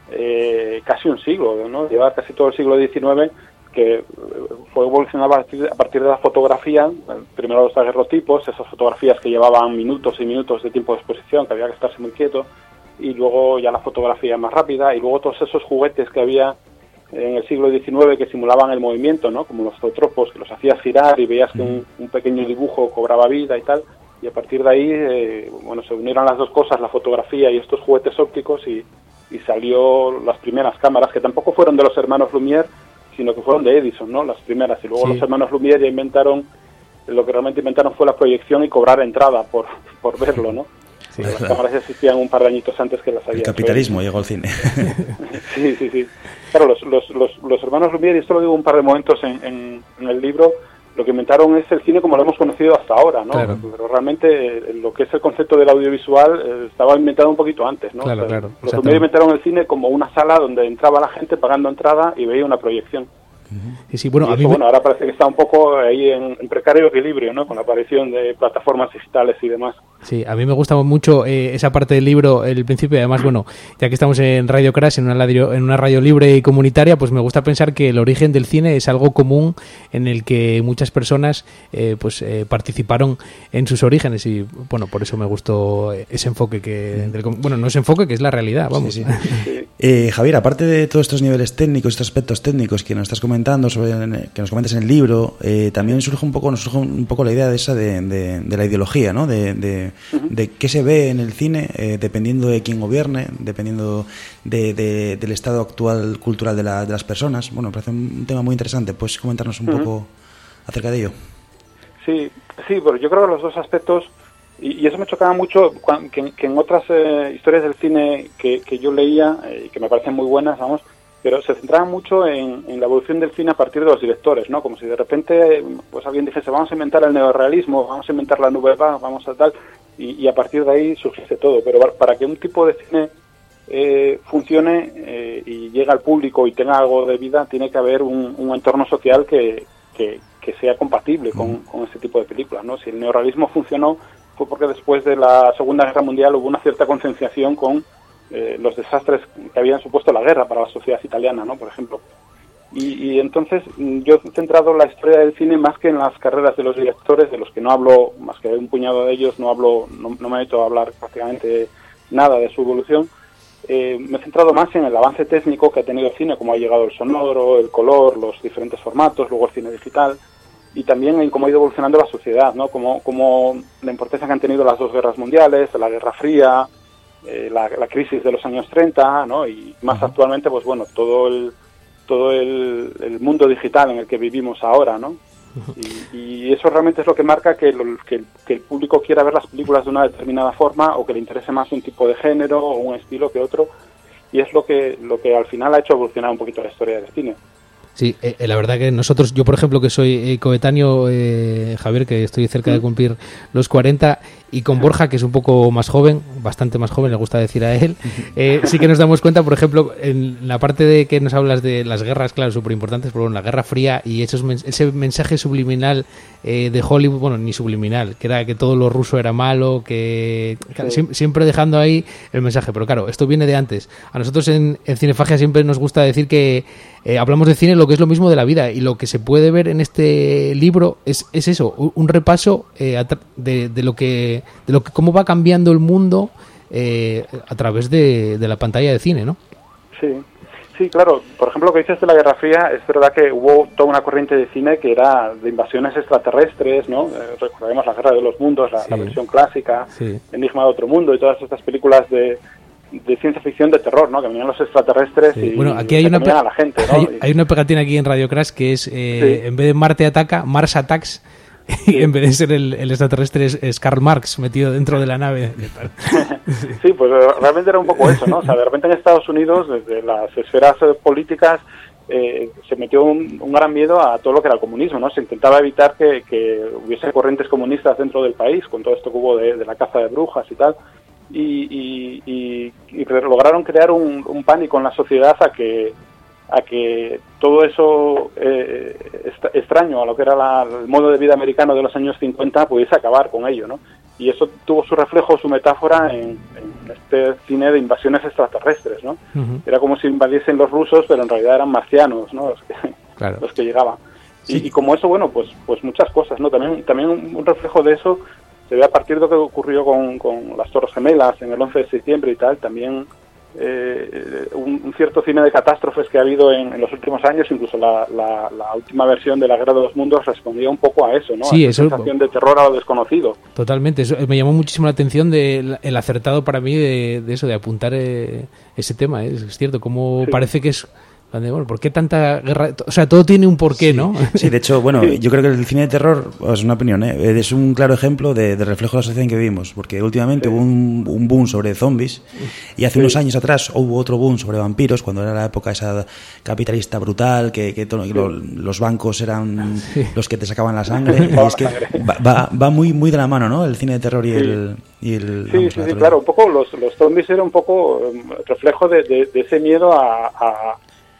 eh, casi un siglo, ¿no? Lleva casi todo el siglo diecinueve, que fue evolucionando a partir, a partir de la fotografía, primero los daguerrotipos, esas fotografías que llevaban minutos y minutos de tiempo de exposición, que había que estarse muy quieto, y luego ya la fotografía más rápida, y luego todos esos juguetes que había en el siglo diecinueve que simulaban el movimiento, ¿no? Como los zootropos, que los hacías girar y veías que un, un pequeño dibujo cobraba vida y tal, y a partir de ahí, eh, bueno, se unieron las dos cosas, la fotografía y estos juguetes ópticos, y, y salió las primeras cámaras, que tampoco fueron de los hermanos Lumière, sino que fueron de Edison, ¿no? Las primeras, y luego sí. Los hermanos Lumière ya inventaron, lo que realmente inventaron fue la proyección y cobrar entrada por, por verlo, ¿no? Sí, las cámaras existían un par de añitos antes que las había. El capitalismo llegó al cine. Sí, sí, sí. Claro, los, los, los, los hermanos Lumière, y esto lo digo un par de momentos en, en, en el libro, lo que inventaron es el cine como lo hemos conocido hasta ahora, ¿no? Claro. Pero realmente lo que es el concepto del audiovisual eh, estaba inventado un poquito antes, ¿no? Claro, o sea, claro. Los primeros inventaron el cine como una sala donde entraba la gente pagando entrada y veía una proyección. Sí, sí, bueno, y a eso, mí me... bueno, ahora parece que está un poco ahí en, en precario equilibrio, ¿no? Con la aparición de plataformas digitales y demás. Sí, a mí me gusta mucho eh, esa parte del libro, el principio, y además, bueno, ya que estamos en Radio Crash, en una radio, en una radio libre y comunitaria, pues me gusta pensar que el origen del cine es algo común en el que muchas personas eh, pues eh, participaron en sus orígenes y, bueno, por eso me gustó ese enfoque que... Del, bueno, no ese enfoque, que es la realidad, vamos. Sí, sí. eh, Javier, aparte de todos estos niveles técnicos, estos aspectos técnicos que nos estás comentando, sobre, que nos comentas en el libro, eh, también surge un poco, nos surge un poco la idea de esa de, de, de la ideología, ¿no? De... de de qué se ve en el cine eh, dependiendo de quién gobierne, dependiendo de, de, del estado actual cultural de, la, de las personas. Bueno, me parece un tema muy interesante. ¿Puedes comentarnos un uh-huh. poco acerca de ello? Sí, sí, pero yo creo que los dos aspectos, y, y eso me chocaba mucho que, que en otras eh, historias del cine que, que yo leía, y eh, que me parecen muy buenas, vamos, pero se centraban mucho en, en la evolución del cine a partir de los directores, ¿no? Como si de repente pues alguien dijese, vamos a inventar el neorrealismo, vamos a inventar la Nouvelle Vague, vamos a tal, y, y a partir de ahí surgiese todo. Pero para que un tipo de cine eh, funcione eh, y llegue al público y tenga algo de vida, tiene que haber un, un entorno social que, que, que sea compatible con, con ese tipo de películas, ¿no? Si el neorrealismo funcionó fue porque después de la Segunda Guerra Mundial hubo una cierta concienciación con Eh, los desastres que habían supuesto la guerra para la sociedad italiana, ¿no? Por ejemplo. Y, y entonces yo he centrado la historia del cine más que en las carreras de los directores, de los que no hablo, más que un puñado de ellos, no hablo, no, no me he hecho hablar prácticamente nada de su evolución. Eh, me he centrado más en el avance técnico que ha tenido el cine, como ha llegado el sonoro, el color, los diferentes formatos, luego el cine digital, y también en cómo ha ido evolucionando la sociedad, ¿no? Como, como la importancia que han tenido las dos guerras mundiales, la Guerra Fría, Eh, la, la crisis de los años treinta, ¿no? Y más uh-huh. actualmente, pues bueno, todo el todo el, el mundo digital en el que vivimos ahora, ¿no? Uh-huh. Y, y eso realmente es lo que marca que, lo, que, que el público quiera ver las películas de una determinada forma o que le interese más un tipo de género o un estilo que otro, y es lo que lo que al final ha hecho evolucionar un poquito la historia del cine. Sí, eh, la verdad que nosotros, yo por ejemplo que soy eh, coetáneo, eh, Javier, que estoy cerca de cumplir los cuarenta, y con Borja, que es un poco más joven, bastante más joven, le gusta decir a él, eh, sí que nos damos cuenta, por ejemplo, en la parte de que nos hablas de las guerras, claro, súper importantes, pero bueno, la Guerra Fría y esos, ese mensaje subliminal eh, de Hollywood, bueno, ni subliminal, que era que todo lo ruso era malo, que claro, sí. siempre dejando ahí el mensaje, pero claro, esto viene de antes. A nosotros en, en Cinefagia siempre nos gusta decir que eh, hablamos de cine, lo que es lo mismo de la vida, y lo que se puede ver en este libro es, es eso, un, un repaso eh, de, de lo que de lo que cómo va cambiando el mundo eh, a través de, de la pantalla de cine, ¿no? Sí, sí, claro. Por ejemplo, lo que dices de la Guerra Fría, es verdad que hubo toda una corriente de cine que era de invasiones extraterrestres, ¿no? Eh, recordemos la Guerra de los Mundos, la, sí. la versión clásica, sí. Enigma de otro mundo y todas estas películas de de ciencia ficción de terror, ¿no? Que venían los extraterrestres sí. y bueno, aquí hay una pe- a la gente, ¿no? Hay, hay una pegatina aquí en Radio Crash que es eh, sí. en vez de Marte ataca, Mars attacks. Y en vez de ser el, el extraterrestre es, es Karl Marx metido dentro de la nave. Sí, pues realmente era un poco eso, ¿no? O sea, de repente en Estados Unidos, desde las esferas políticas, eh, se metió un, un gran miedo a todo lo que era el comunismo, ¿no? Se intentaba evitar que, que hubiese corrientes comunistas dentro del país, con todo esto que hubo de, de la caza de brujas y tal. Y, y, y, y lograron crear un, un pánico en la sociedad a que a que todo eso eh, est- extraño a lo que era la, el modo de vida americano de los años cincuenta pudiese acabar con ello, ¿no? Y eso tuvo su reflejo, su metáfora en, en este cine de invasiones extraterrestres, ¿no? Uh-huh. Era como si invadiesen los rusos, pero en realidad eran marcianos, ¿no? Los que, claro. los que llegaban. Sí. Y, y como eso, bueno, pues pues muchas cosas, ¿no? También también un, un reflejo de eso se ve a partir de lo que ocurrió con, con las Torres Gemelas en el once de septiembre y tal, también eh, un, un cierto cine de catástrofes que ha habido en, en los últimos años, incluso la, la, la última versión de La Guerra de los Mundos respondía un poco a eso, ¿no? Sí, a esa eso, sensación de terror a lo desconocido. Totalmente, eso me llamó muchísimo la atención de el acertado para mí de, de eso, de apuntar eh, ese tema, ¿eh? Es cierto, como sí. parece que es Bueno, ¿por qué tanta guerra? O sea, todo tiene un porqué, sí. ¿no? Sí, de hecho, bueno, yo creo que el cine de terror, es una opinión, ¿eh? Es un claro ejemplo de, de reflejo de la sociedad en que vivimos, porque últimamente sí. hubo un, un boom sobre zombies y hace sí. unos años atrás hubo otro boom sobre vampiros, cuando era la época esa capitalista brutal, que, que to, sí. lo, los bancos eran sí. los que te sacaban la sangre. Y es que va, va, va muy muy de la mano, ¿no? El cine de terror y sí. el... Y el sí, vamos, sí, sí claro, un poco los, los zombies eran un poco um, reflejo de, de, de ese miedo a... a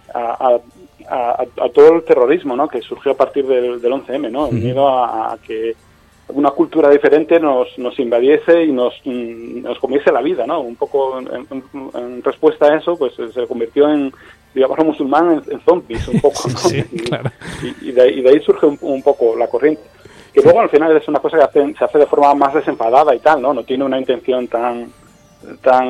A, a, a todo el terrorismo, ¿no? Que surgió a partir del, del once eme, ¿no? El miedo a, a que una cultura diferente nos, nos invadiese y nos, nos comiese la vida, ¿no? Un poco en, en, en respuesta a eso, pues se convirtió en, digamos, a musulmán en, en zombies, un poco, ¿no? Sí, y, claro. y, y, de, y de ahí surge un, un poco la corriente. Que luego al final es una cosa que hace, se hace de forma más desenfadada y tal, ¿no? No tiene una intención tan, tan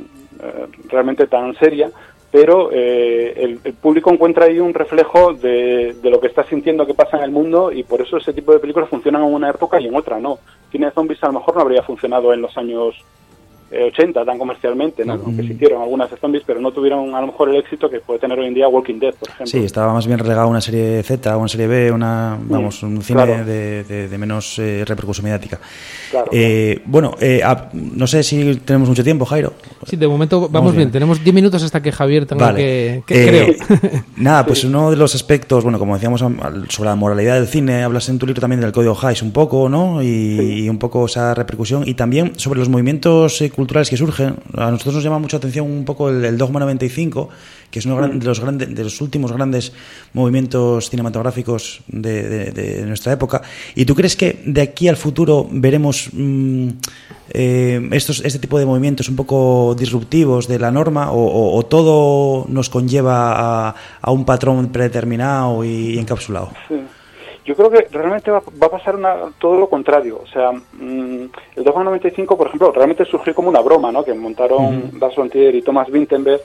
eh, realmente tan seria, pero eh, el, el público encuentra ahí un reflejo de, de lo que está sintiendo que pasa en el mundo, y por eso ese tipo de películas funcionan en una época y en otra no. Cine de zombies a lo mejor no habría funcionado en los años eh, ochenta tan comercialmente, ¿no? Aunque se hicieron algunas de zombies, pero no tuvieron a lo mejor el éxito que puede tener hoy en día Walking Dead, por ejemplo. Sí, estaba más bien relegado a una serie Z o una serie B, una, vamos, un cine claro. de, de, de menos eh, repercusión mediática. Claro. Eh, bueno, eh, a, no sé si tenemos mucho tiempo, Jairo. Sí, de momento vamos, vamos bien. bien. Tenemos diez minutos hasta que Javier tenga vale. que, que eh, creo. Nada, pues sí. uno de los aspectos, bueno, como decíamos sobre la moralidad del cine, hablas en tu libro también del código Hays un poco, ¿no? Y, sí. y un poco esa repercusión, y también sobre los movimientos eh, culturales que surgen. A nosotros nos llama mucho la atención un poco el, el Dogma noventa y cinco, que es uno de los grandes, de los últimos grandes movimientos cinematográficos de, de, de nuestra época. ¿Y tú crees que de aquí al futuro veremos mmm, eh, estos, este tipo de movimientos un poco disruptivos de la norma, o, o, o todo nos conlleva a, a un patrón predeterminado y, y encapsulado? Sí. Yo creo que realmente va, va a pasar una, todo lo contrario. O sea, mmm, el Dogma noventa y cinco, por ejemplo, realmente surgió como una broma, ¿no? Que montaron uh-huh. Lars von Trier y Thomas Vinterberg,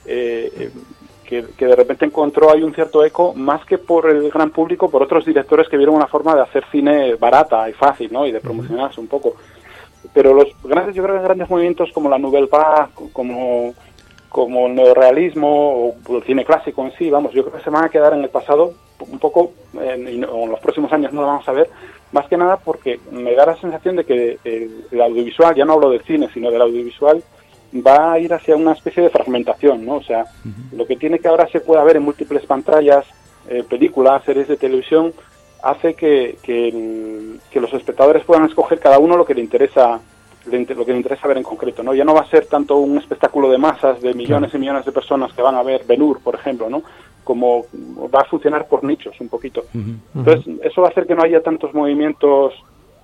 eh, que, que de repente encontró ahí un cierto eco, más que por el gran público, por otros directores que vieron una forma de hacer cine barata y fácil, ¿no? Y de promocionarse uh-huh. un poco. Pero los grandes, yo creo que grandes movimientos como la Nouvelle Vague, como... como el neorrealismo o el cine clásico en sí, vamos, yo creo que se van a quedar en el pasado un poco, en, y no, en los próximos años no lo vamos a ver, más que nada porque me da la sensación de que el, el audiovisual, ya no hablo del cine, sino del audiovisual, va a ir hacia una especie de fragmentación, ¿no? O sea, uh-huh. lo que tiene que ahora se pueda ver en múltiples pantallas, eh, películas, series de televisión, hace que, que, que los espectadores puedan escoger cada uno lo que le interesa, lo que le interesa ver en concreto, ¿no? Ya no va a ser tanto un espectáculo de masas, de millones claro. y millones de personas que van a ver Ben-Hur, por ejemplo, ¿no? Como va a funcionar por nichos un poquito. Uh-huh. Entonces, eso va a hacer que no haya tantos movimientos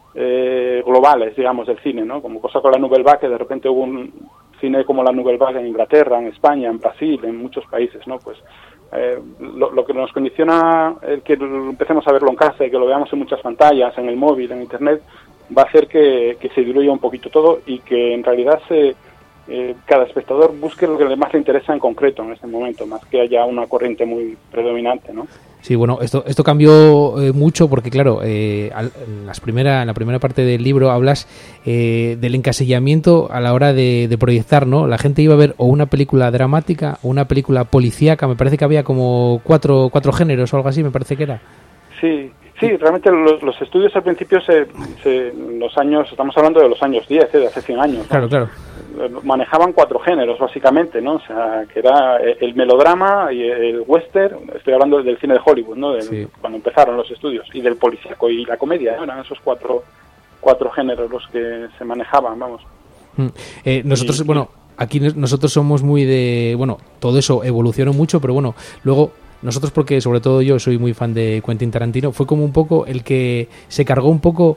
eh, globales, digamos, del cine, ¿no? Como cosa con la Nouvelle Vague, que de repente hubo un cine como la Nouvelle Vague en Inglaterra, en España, en Brasil, en muchos países, ¿no? Pues eh, lo, lo que nos condiciona el que empecemos a verlo en casa y que lo veamos en muchas pantallas, en el móvil, en Internet, va a hacer que, que se diluya un poquito todo y que en realidad se, eh, cada espectador busque lo que más le interesa en concreto en este momento, más que haya una corriente muy predominante, ¿no? Sí, bueno, esto esto cambió eh, mucho porque, claro, eh, al, en, las primera, en la primera parte del libro hablas eh, del encasillamiento a la hora de, de proyectar, ¿no? La gente iba a ver o una película dramática o una película policíaca, me parece que había como cuatro, cuatro géneros o algo así, me parece que era. Sí. Sí, realmente los, los estudios al principio, se, se, los años, estamos hablando de los años diez, ¿eh? De hace cien años, ¿no? Claro, claro. Manejaban cuatro géneros, básicamente, ¿no? O sea, que era el melodrama y el western, estoy hablando del cine de Hollywood, ¿no? De, sí. Cuando empezaron los estudios, y del policíaco y la comedia, ¿no? Eran esos cuatro, cuatro géneros los que se manejaban, vamos. Mm. Eh, nosotros, y, bueno, aquí nosotros somos muy de, bueno, todo eso evolucionó mucho, pero bueno, luego... Nosotros, porque sobre todo yo soy muy fan de Quentin Tarantino, fue como un poco el que se cargó un poco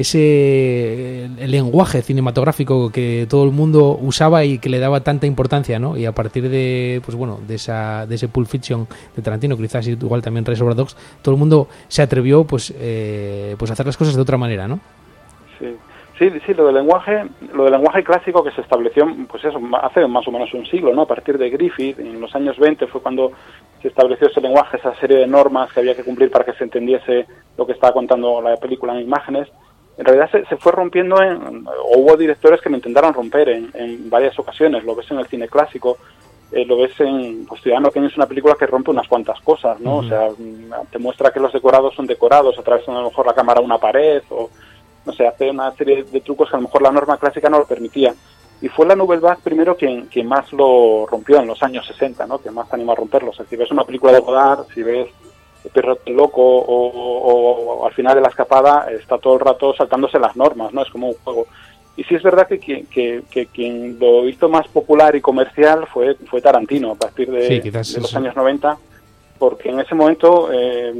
ese el lenguaje cinematográfico que todo el mundo usaba y que le daba tanta importancia, ¿no? Y a partir de, pues bueno, de esa de ese Pulp Fiction de Tarantino, quizás igual también Reservoir Dogs, todo el mundo se atrevió, pues, eh, pues a hacer las cosas de otra manera, ¿no? Sí. Sí, sí, lo del lenguaje, lo del lenguaje clásico que se estableció, pues eso, hace más o menos un siglo, ¿no? A partir de Griffith, en los años veinte fue cuando se estableció ese lenguaje, esa serie de normas que había que cumplir para que se entendiese lo que estaba contando la película en imágenes. En realidad se, se fue rompiendo, en, o hubo directores que lo intentaron romper en, en varias ocasiones, lo ves en el cine clásico, eh, lo ves en pues, Ciudadano Kane es una película que rompe unas cuantas cosas, ¿no? Uh-huh. O sea, te muestra que los decorados son decorados, atravesan a lo mejor la cámara a una pared, o no sé, hace una serie de trucos que a lo mejor la norma clásica no lo permitía. Y fue la Nouvelle Vague primero quien, quien más lo rompió en los años sesenta, ¿no? Que más animó a romperlo. O sea, si ves una película de Godard, si ves El perro loco o, o, o al final de la escapada, está todo el rato saltándose las normas, ¿no? Es como un juego. Y sí es verdad que, que, que, que quien lo hizo más popular y comercial fue fue Tarantino a partir de, sí, quizás de los años noventa, porque en ese momento eh,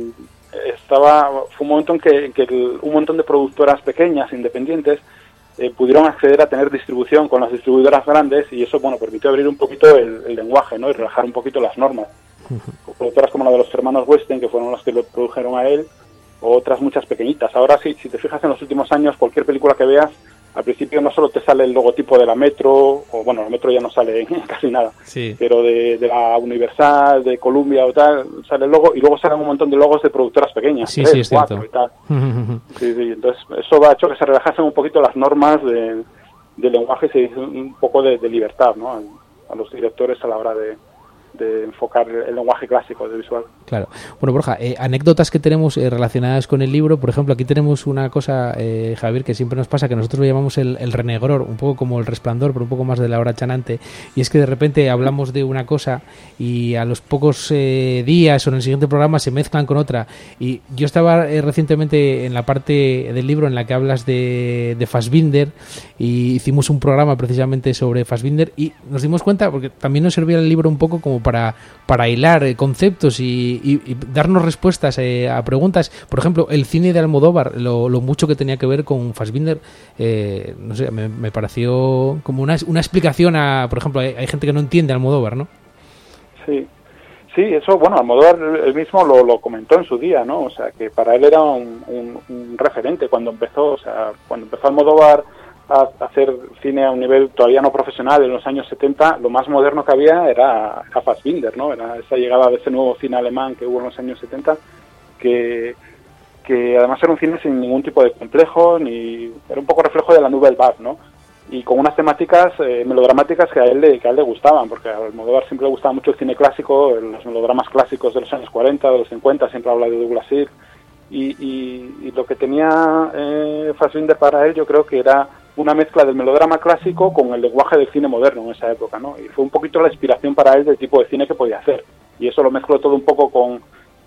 estaba fue un momento en que, en que el, un montón de productoras pequeñas, independientes, eh, pudieron acceder a tener distribución con las distribuidoras grandes, y eso, bueno, permitió abrir un poquito el, el lenguaje, ¿no? Y relajar un poquito las normas. Uh-huh. Productoras como la de los hermanos Weinstein, que fueron las que lo produjeron a él, o otras muchas pequeñitas. Ahora sí, si te fijas en los últimos años, cualquier película que veas, al principio no solo te sale el logotipo de la Metro, o bueno, la Metro ya no sale casi nada, sí. pero de, de la Universal, de Columbia o tal, sale el logo, y luego salen un montón de logos de productoras pequeñas, sí, tres, sí, es cuatro cierto. y tal. sí, sí, entonces eso ha hecho que se relajasen un poquito las normas de, del lenguaje y se dice un poco de, de libertad, ¿no? A, a los directores a la hora de de enfocar el lenguaje clásico audiovisual. Claro. Bueno, Borja, eh, anécdotas que tenemos eh, relacionadas con el libro, por ejemplo, aquí tenemos una cosa, eh, Javier, que siempre nos pasa, que nosotros lo llamamos el, el renegror, un poco como el resplandor, pero un poco más de la hora chanante, y es que de repente hablamos de una cosa y a los pocos eh, días o en el siguiente programa se mezclan con otra. Y yo estaba eh, recientemente en la parte del libro en la que hablas de, de Fassbinder, y hicimos un programa precisamente sobre Fassbinder, y nos dimos cuenta, porque también nos servía el libro un poco como para, para hilar eh, conceptos y, y, y darnos respuestas eh, a preguntas. Por ejemplo, el cine de Almodóvar, lo, lo mucho que tenía que ver con Fassbinder, eh, no sé, me, me pareció como una, una explicación a, por ejemplo, hay, hay gente que no entiende Almodóvar, ¿no? Sí, sí, eso, bueno, Almodóvar él mismo lo, lo comentó en su día, ¿no? O sea, que para él era un, un, un referente cuando empezó, o sea, cuando empezó Almodóvar a hacer cine a un nivel todavía no profesional en los años setenta, lo más moderno que había era Fassbinder, ¿no? Era esa llegada de ese nuevo cine alemán que hubo en los años setenta, que, que además era un cine sin ningún tipo de complejo, ni era un poco reflejo de la Nouvelle Vague, ¿no? Y con unas temáticas eh, melodramáticas que a él le, que a él le gustaban, porque a Almodóvar siempre le gustaba mucho el cine clásico, los melodramas clásicos de los años cuarenta, de los cincuenta, siempre habla de Douglas Sirk, y, y, y lo que tenía eh, Fassbinder para él, yo creo que era una mezcla del melodrama clásico con el lenguaje del cine moderno en esa época, ¿no? Y fue un poquito la inspiración para él del tipo de cine que podía hacer. Y eso lo mezcló todo un poco con,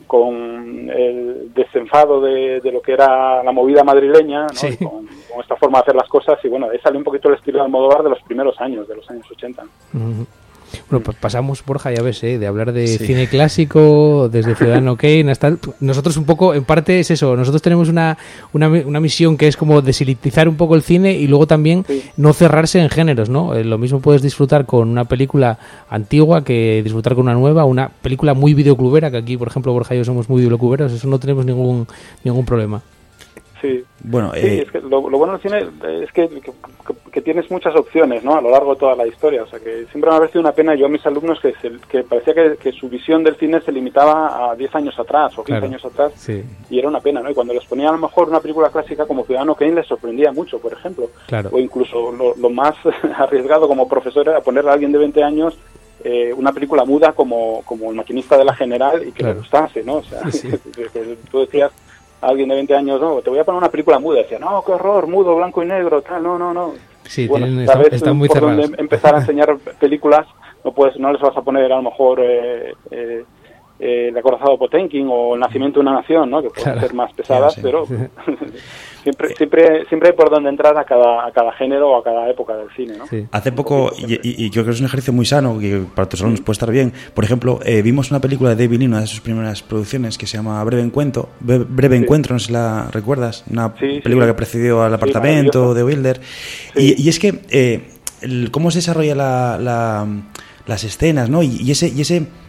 con el desenfado de, de lo que era la movida madrileña, ¿no? Sí. Y con, con esta forma de hacer las cosas. Y bueno, ahí salió un poquito el estilo de Almodóvar de los primeros años, de los años ochenta. Uh-huh. Bueno, pues pasamos, Borja, ya ves, ¿eh? De hablar de sí. cine clásico, desde Ciudadano Kane hasta... Nosotros un poco, en parte es eso, nosotros tenemos una, una, una misión que es como deselitizar un poco el cine y luego también sí. no cerrarse en géneros, ¿no? Eh, lo mismo puedes disfrutar con una película antigua que disfrutar con una nueva, una película muy videoclubera, que aquí, por ejemplo, Borja y yo somos muy videocluberos, eso no tenemos ningún ningún problema. Sí, bueno, sí, eh... es que lo, lo bueno del cine es que, que, que tienes muchas opciones, ¿no? A lo largo de toda la historia, o sea que siempre me ha parecido una pena yo a mis alumnos que, se, que parecía que, que su visión del cine se limitaba a diez años atrás o quince claro. años atrás, sí. y era una pena, ¿no? Y cuando les ponía a lo mejor una película clásica como Ciudadano Kane les sorprendía mucho, por ejemplo, claro. o incluso lo, lo más arriesgado como profesor era ponerle a alguien de veinte años eh, una película muda como, como El maquinista de la General y que claro. le gustase, ¿no? O sea, sí. que, que tú decías a alguien de veinte años, no, te voy a poner una película muda, decía, no, qué horror, mudo, blanco y negro, tal, no, no, no. Sí, bueno, tienen, están, están muy por cerrados. Donde empezar a enseñar películas, no puedes, no les vas a poner a lo mejor eh, eh, eh, El acorazado Potemkin o El nacimiento de una nación, ¿no? Que pueden claro. ser más pesadas, claro, sí. pero siempre, siempre, siempre hay por donde entrar a cada, a cada género o a cada época del cine, ¿no? Sí. Hace poco, y, y, y yo creo que es un ejercicio muy sano, que para tus alumnos puede estar bien. Por ejemplo, eh, vimos una película de David Lean, una de sus primeras producciones, que se llama Breve Encuentro, Breve, Breve sí. Encuentro, no sé si la recuerdas, una sí, película sí. que precedió al Apartamento, sí, de Wilder. Sí. Y, y es que, eh, el, cómo se desarrolla la, la, las escenas, ¿no? Y, y ese... Y ese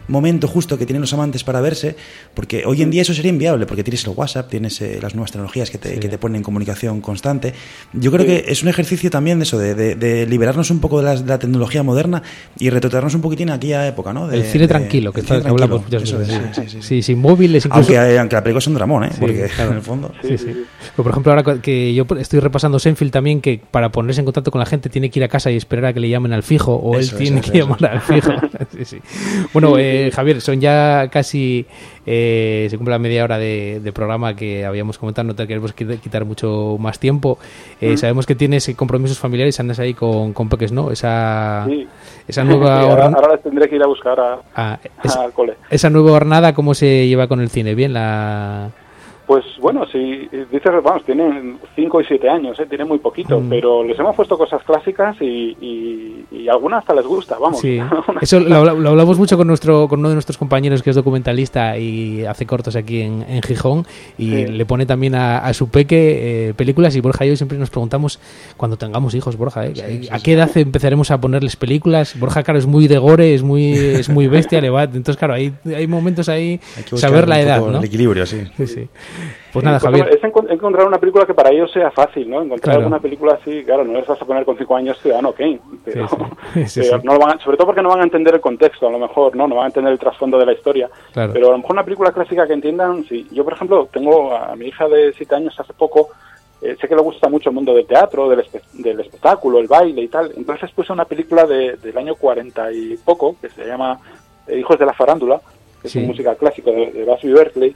momento justo que tienen los amantes para verse, porque hoy en día eso sería inviable, porque tienes el WhatsApp, tienes eh, las nuevas tecnologías que te, sí. que te ponen en comunicación constante. Yo creo sí. que es un ejercicio también de eso, de, de, de liberarnos un poco de la, de la tecnología moderna y retrotraernos un poquitín a aquella época, ¿no? De, el cine de, tranquilo, que, está, que hablamos muchas veces. Sí, sí, sí, sí. sí, sin móviles incluso. Aunque, aunque la película es un dramón, ¿eh? Sí, porque claro. en el fondo... Sí, sí. Sí. Por ejemplo, ahora que yo estoy repasando Seinfeld también, que para ponerse en contacto con la gente tiene que ir a casa y esperar a que le llamen al fijo, o eso, él tiene eso, que eso. llamar al fijo. sí, sí. Bueno, eh, Javier, son ya casi... Eh, se cumple la media hora de, de programa que habíamos comentado, no te queremos quitar mucho más tiempo. Eh, mm. Sabemos que tienes compromisos familiares, andas ahí con, con peques, ¿no? Esa, sí. esa nueva... Sí, ahora, ahora les tendré que ir a buscar a, ah, es, al cole. Esa nueva jornada, ¿cómo se lleva con el cine? ¿Bien la...? Pues bueno, si dices, vamos, tienen cinco y siete años, ¿eh? Tienen muy poquito, mm. pero les hemos puesto cosas clásicas y, y, y algunas hasta les gusta, vamos. Sí, eso lo, lo hablamos mucho con nuestro con uno de nuestros compañeros que es documentalista y hace cortos aquí en, en Gijón y sí. le pone también a, a su peque eh, películas y Borja y yo siempre nos preguntamos cuando tengamos hijos, Borja, ¿eh? Sí, ¿a sí, qué sí. edad empezaremos a ponerles películas? Borja, claro, es muy de gore, es muy es muy bestia, le va, entonces claro, hay, hay momentos ahí, saber la edad, ¿no? El equilibrio, sí. Sí, sí. Pues nada, sí, Javier. Es encontrar una película que para ellos sea fácil, ¿no? Encontrar claro. alguna película así, claro, no les vas a poner con cinco años Ciudadano Kane, pero, sí, sí. Sí, pero sí. No lo van a, sobre todo porque no van a entender el contexto, a lo mejor, ¿no? No van a entender el trasfondo de la historia. Claro. Pero a lo mejor una película clásica que entiendan, sí. Yo, por ejemplo, tengo a mi hija de siete años hace poco, eh, sé que le gusta mucho el mundo del teatro, del, espe del espectáculo, el baile y tal, entonces puse una película de, del año cuarenta y poco, que se llama eh, Hijos de la Farándula, que sí. es un musical clásico de, de Busby Berkeley.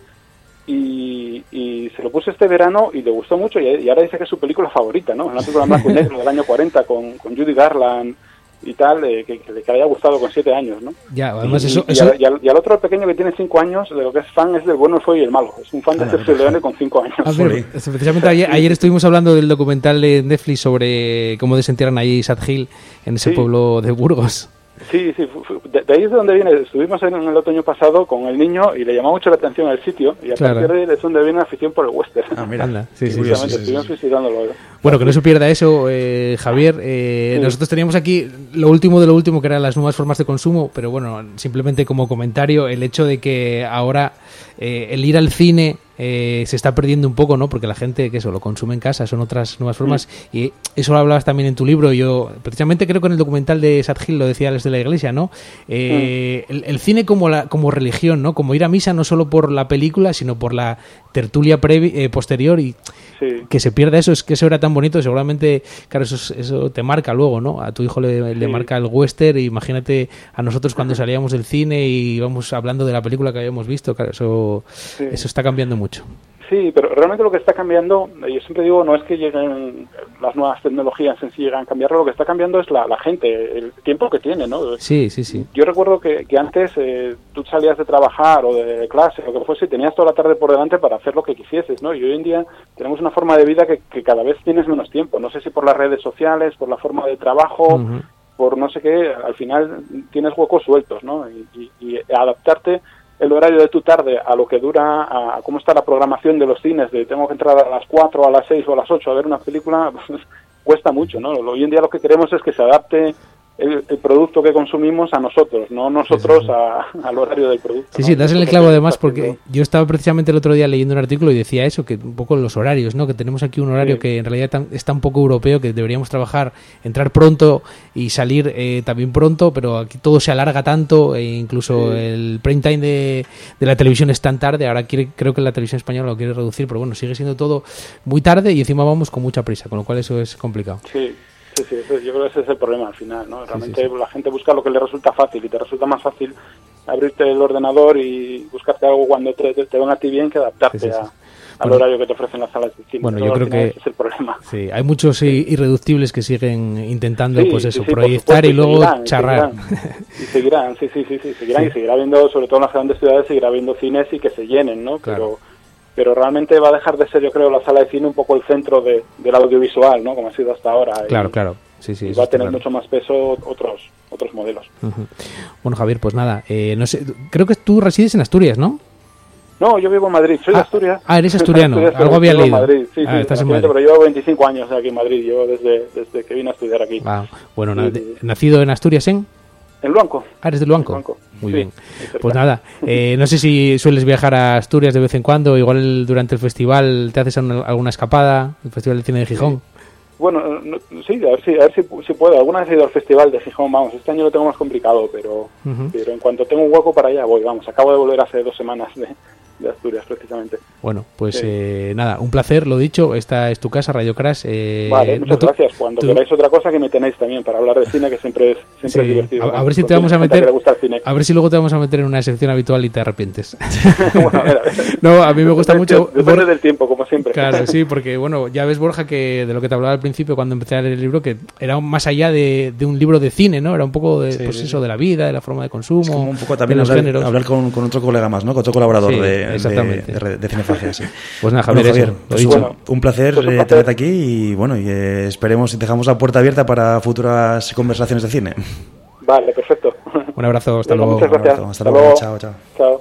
Y, y se lo puse este verano y le gustó mucho y, y ahora dice que es su película favorita, ¿no? Una película en blanco y negro del año cuarenta con, con Judy Garland y tal, eh, que, que le haya gustado con siete años, ¿no? Ya, además y, eso... Y, eso... Y, al, y, al, y al otro pequeño que tiene cinco años, de lo que es fan es del bueno, el feo y el malo. Es un fan ah, de Sergio Leone con cinco años. A ver, precisamente ayer, ayer estuvimos hablando del documental de Netflix sobre cómo desentierran allí Sad Hill, en ese sí. pueblo de Burgos. Sí, sí, de, de ahí es de donde viene. Estuvimos en, en el otoño pasado con el niño y le llamó mucho la atención el sitio y a claro. partir de ahí es donde viene la afición por el western. Ah, mira, Anda, sí, sí, sí, sí, estuvimos sí, visitándolo. ¿eh? Bueno, que no se pierda eso, eh, Javier. Eh, sí. Nosotros teníamos aquí lo último de lo último, que eran las nuevas formas de consumo, pero bueno, simplemente como comentario, el hecho de que ahora eh, el ir al cine Eh, se está perdiendo un poco, ¿no? Porque la gente que eso lo consume en casa, son otras nuevas formas sí. y eso lo hablabas también en tu libro. Yo precisamente creo que en el documental de Sad Hill lo decía desde la iglesia, ¿no? Eh, sí. el, el cine como la como religión, ¿no? Como ir a misa no solo por la película, sino por la tertulia previ, eh, posterior y sí. que se pierda eso, es que eso era tan bonito, seguramente, claro, eso, eso te marca luego, ¿no? A tu hijo le, sí. le marca el western, imagínate a nosotros cuando salíamos del cine y íbamos hablando de la película que habíamos visto, claro, eso, sí. eso está cambiando mucho. Sí, pero realmente lo que está cambiando, yo siempre digo, no es que lleguen las nuevas tecnologías en sí llegan a cambiarlo, lo que está cambiando es la, la gente, el tiempo que tiene, ¿no? Sí, sí, sí. Yo recuerdo que, que antes eh, tú salías de trabajar o de clase, lo que fuese, y tenías toda la tarde por delante para hacer lo que quisieses, ¿no? Y hoy en día tenemos una forma de vida que, que cada vez tienes menos tiempo, no sé si por las redes sociales, por la forma de trabajo, uh-huh. por no sé qué, al final tienes huecos sueltos, ¿no? Y, y, y adaptarte el horario de tu tarde a lo que dura, a, a cómo está la programación de los cines, de tengo que entrar a las cuatro, a las seis o a las ocho a ver una película, pues, cuesta mucho, ¿no? Hoy en día lo que queremos es que se adapte el, el producto que consumimos a nosotros, no nosotros sí, sí, sí. A, al horario del producto. Sí, ¿no? sí, das el clavo además porque yo estaba precisamente el otro día leyendo un artículo y decía eso, que un poco los horarios, ¿no? Que tenemos aquí un horario sí. que en realidad tan, está un poco europeo, que deberíamos trabajar, entrar pronto y salir eh, también pronto, pero aquí todo se alarga tanto, e incluso sí. el prime time de, de la televisión es tan tarde, ahora quiere, creo que la televisión española lo quiere reducir, pero bueno, sigue siendo todo muy tarde y encima vamos con mucha prisa, con lo cual eso es complicado. Sí. Sí, sí, eso, yo creo que ese es el problema al final, ¿no? Realmente sí, sí, sí. La gente busca lo que le resulta fácil y te resulta más fácil abrirte el ordenador y buscarte algo cuando te, te, te van a ti bien que adaptarte sí, sí, sí. a, al bueno, horario que te ofrecen las salas de cine. Bueno, yo creo que ese es el problema. Sí, hay muchos irreductibles que siguen intentando, sí, pues eso, sí, sí, proyectar y, y luego seguirán, charrar. Y seguirán, sí, sí, sí, sí, seguirán sí. y seguirá habiendo, sobre todo en las grandes ciudades, seguirá habiendo cines y que se llenen, ¿no? Claro. Pero pero realmente va a dejar de ser, yo creo, la sala de cine un poco el centro de, del audiovisual, ¿no? Como ha sido hasta ahora. Claro, y, claro. Sí, sí, y va a tener claro. mucho más peso otros otros modelos. Uh-huh. Bueno, Javier, pues nada, eh, no sé, creo que tú resides en Asturias, ¿no? No, yo vivo en Madrid, soy ah, de Asturias. Ah, eres asturiano, Asturias, algo había leído. Madrid. Sí, ah, sí, estás en Madrid. Pero llevo veinticinco años aquí en Madrid, yo desde, desde que vine a estudiar aquí. Ah, bueno, sí, na- sí. ¿nacido en Asturias en...? En Luanco. Ah, ¿eres de Luanco? Luanco. Muy Sí, bien. Pues nada, eh, no sé si sueles viajar a Asturias de vez en cuando, igual durante el festival te haces una- alguna escapada, el Festival de Cine de Gijón. Bueno, no, sí, a ver si, a ver si, si puedo. Alguna vez he ido al festival de Gijón, vamos, este año lo tengo más complicado, pero, Ujú. pero en cuanto tengo un hueco para allá voy, vamos. Acabo de volver hace dos semanas de, de Asturias, precisamente. Bueno, pues Sí. eh, nada, un placer, lo dicho, esta es tu casa, Radio Crash. Eh, Vale, muchas no tu- gracias. Cuando tu- queráis otra cosa que me tenéis también para hablar de cine, que siempre es, siempre Sí. es divertido. A, a ¿no? ver si te Porque vamos a hay gente meter, que le gusta el cine. a ver si luego te vamos a meter en una sección habitual y te arrepientes. Bueno, a ver, a ver. No, a mí me gusta Depende- mucho. Depende Bor- del tiempo, como siempre. Claro, sí, porque bueno, ya ves, Borja, que de lo que te hablaba al principio cuando empecé a leer el libro, que era más allá de, de un libro de cine, ¿no? Era un poco de, Sí, pues sí, eso, de la vida, de la forma de consumo, Es como un poco de también los hablar, géneros. hablar con, con otro colega más, ¿no? Con otro colaborador Sí, de, de, exactamente. de, de, de Cinefagia, sí. Pues nada, Bueno, Javier, Javier, eso, lo pues dicho. un, un placer Pues un eh, placer. tenerte aquí y bueno, y eh, esperemos y dejamos la puerta abierta para futuras conversaciones de cine. Vale, perfecto. Un abrazo, hasta Venga, luego. muchas gracias. Un abrazo, hasta Hasta luego. luego. Chao, chao. Chao.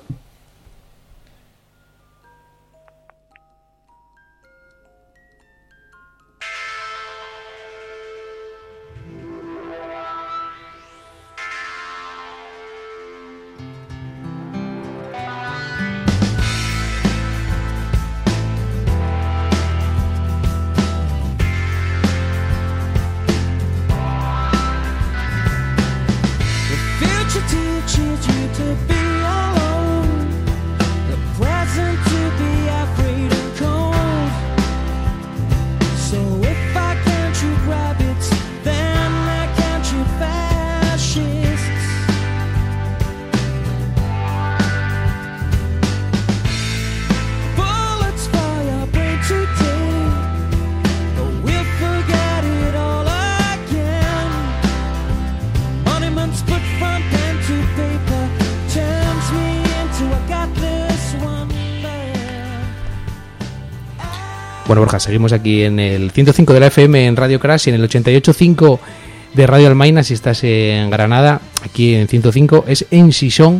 The future teaches you to be alone, the present to be afraid and cold. So if I can't shoot rabbits, then I can't shoot fascists. Bullets fire brain today, but we'll forget it all again. Monuments put from pen to paper turns me into a godless wonder. Bueno, Borja, seguimos aquí en el ciento cinco de la F M en Radio Crash y en el ochenta y ocho punto cinco de Radio Almaina si estás en Granada. Aquí en ciento cinco es en Sison.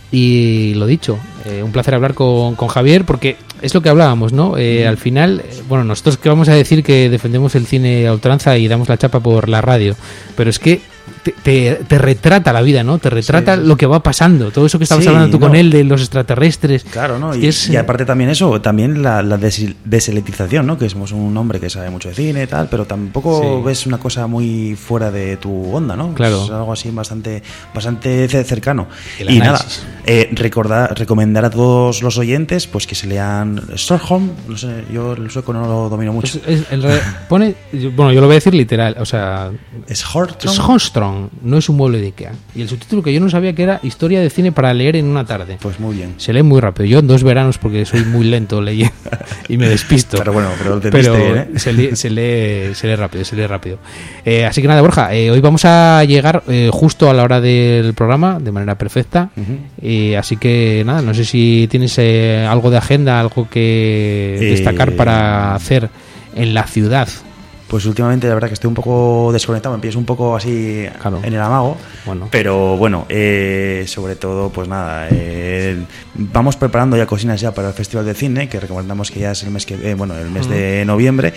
Y lo dicho, eh, un placer hablar con, con Javier porque es lo que hablábamos, ¿no? Eh, al final, eh, bueno, nosotros que vamos a decir que defendemos el cine a ultranza y damos la chapa por la radio, pero es que te, te, te retrata la vida, ¿no? Te retrata Sí, sí. lo que va pasando, todo eso que estabas Sí, hablando tú no. con él de los extraterrestres. Claro, ¿no? Es Y, que es, y aparte también eso, también la, la des- deselitización, ¿no? Que somos un hombre que sabe mucho de cine y tal, pero tampoco Sí. ves una cosa muy fuera de tu onda, ¿no? Claro. Es algo así bastante, bastante ce- cercano. El Y nada, análisis. eh, recordar, recomendar a todos los oyentes pues que se lean Stockholm, no sé, yo el sueco no lo domino mucho. Es- es- en re- pone, bueno, yo lo voy a decir literal, o sea, Es Hortron. es Hornström, no es un mueble de Ikea. Y el subtítulo que yo no sabía que era Historia de cine para leer en una tarde. Pues muy bien. Se lee muy rápido. Yo en dos veranos porque soy muy lento leyendo y me despisto. Pero bueno, pero lo entendiste Pero bien, ¿eh? se, lee, se, lee, se lee rápido, se lee rápido. Eh, así que nada, Borja, eh, hoy vamos a llegar eh, justo a la hora del programa, de manera perfecta. Ujú. Eh, así que nada, no sé si tienes eh, algo de agenda, algo que Eh, destacar para hacer en la ciudad. Pues últimamente la verdad que estoy un poco desconectado, me pillas un poco así Claro. en el amago. Bueno. Pero bueno, eh, sobre todo, pues nada, eh, vamos preparando ya cocinas ya para el Festival de Cine, que recomendamos que ya es el mes que eh, bueno, el mes de noviembre.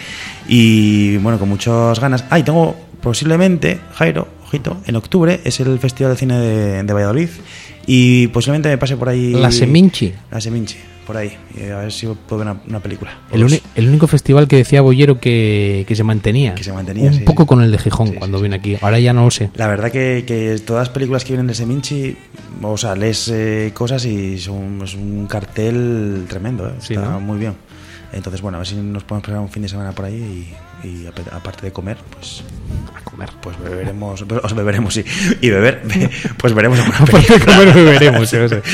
Y bueno, con muchas ganas. Ah, y tengo posiblemente, Jairo, ojito, en octubre es el Festival de Cine de, de Valladolid. Y posiblemente me pase por ahí. La Seminci. La Seminci, por ahí. Y a ver si puedo ver una, una película. o El, dos. uni- el único festival que decía Bollero que, que se mantenía. Que se mantenía, Un sí, poco sí. con el de Gijón Sí, sí, cuando sí. viene aquí. Ahora ya no lo sé. La verdad que, que todas las películas que vienen de Seminci, o sea, lees eh, cosas y son, es un cartel tremendo, ¿eh? Sí, Está ¿no? muy bien. Entonces, bueno, a ver si nos podemos pasar un fin de semana por ahí y, y ape- aparte de comer, pues A comer. pues beberemos, o sea, beberemos, sí, y beber, pues veremos alguna Aparte de película. comer beberemos, yo sé.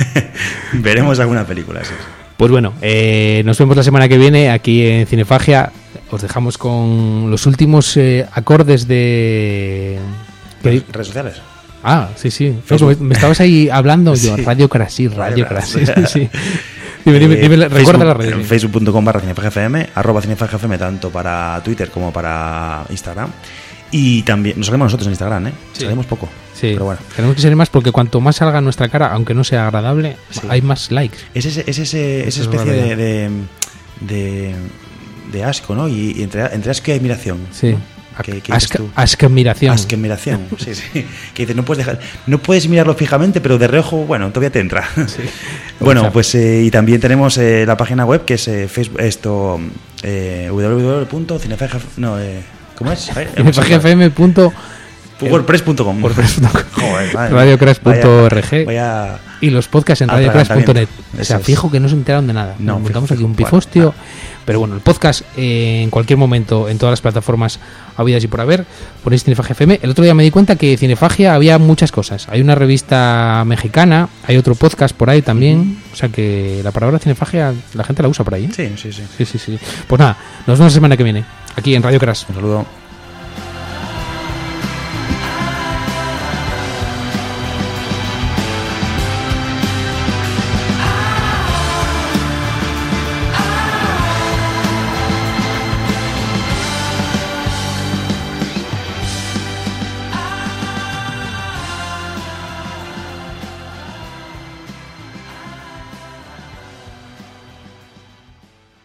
Veremos alguna película, sí. Pues bueno, eh, nos vemos la semana que viene aquí en Cinefagia. Os dejamos con los últimos eh, acordes de... ¿Qué? Redes sociales. Ah, sí, sí. Facebook. Me, me estabas ahí hablando yo. Sí. Radio Crash, sí, Radio Radio Crash. Crash. Sí, sí. Dime, dime, Eh, dime, recuerda Facebook- la red. en facebook punto com barra cinefagfm, arroba cinefagfm tanto para Twitter como para Instagram. Y también nos salimos nosotros en Instagram, ¿eh? Sí. Salimos poco. Sí, Pero bueno. tenemos que ser más porque cuanto más salga nuestra cara, aunque no sea agradable, Sí. hay más likes. Es, ese, es ese, esa Eso es especie verdad. de, de, de, de asco, ¿no? Y, y entre, entre asco y admiración. Sí. ¿no? que, que dices Asca- tú. asquemiración. Asquemiración, sí, sí. Que dice, no puedes dejar, no puedes mirarlo fijamente, pero de reojo, bueno, todavía te entra. Sí. Bueno, pues eh, y también tenemos eh, la página web que es eh, Facebook, esto eh, www punto cinefag no, eh, ¿cómo es? A ver, cinefagfm punto wordpress punto com. wordpress punto com. Joder, madre. radiocrash punto org. Vaya, vaya y los podcasts en radiocrash punto net. O sea, Eso es. fijo que no se enteraron de nada. No, Nos montamos fijo, aquí un fijo, pifostio. bueno, Pero bueno, el podcast eh, en cualquier momento, en todas las plataformas habidas y por haber, ponéis Cinefagia F M. El otro día me di cuenta que Cinefagia había muchas cosas. Hay una revista mexicana, hay otro podcast por ahí también. O sea que la palabra Cinefagia la gente la usa por ahí, ¿eh? Sí, sí, sí. Sí, sí, sí. Pues nada, nos vemos la semana que viene, aquí en Radio Crash. Un saludo.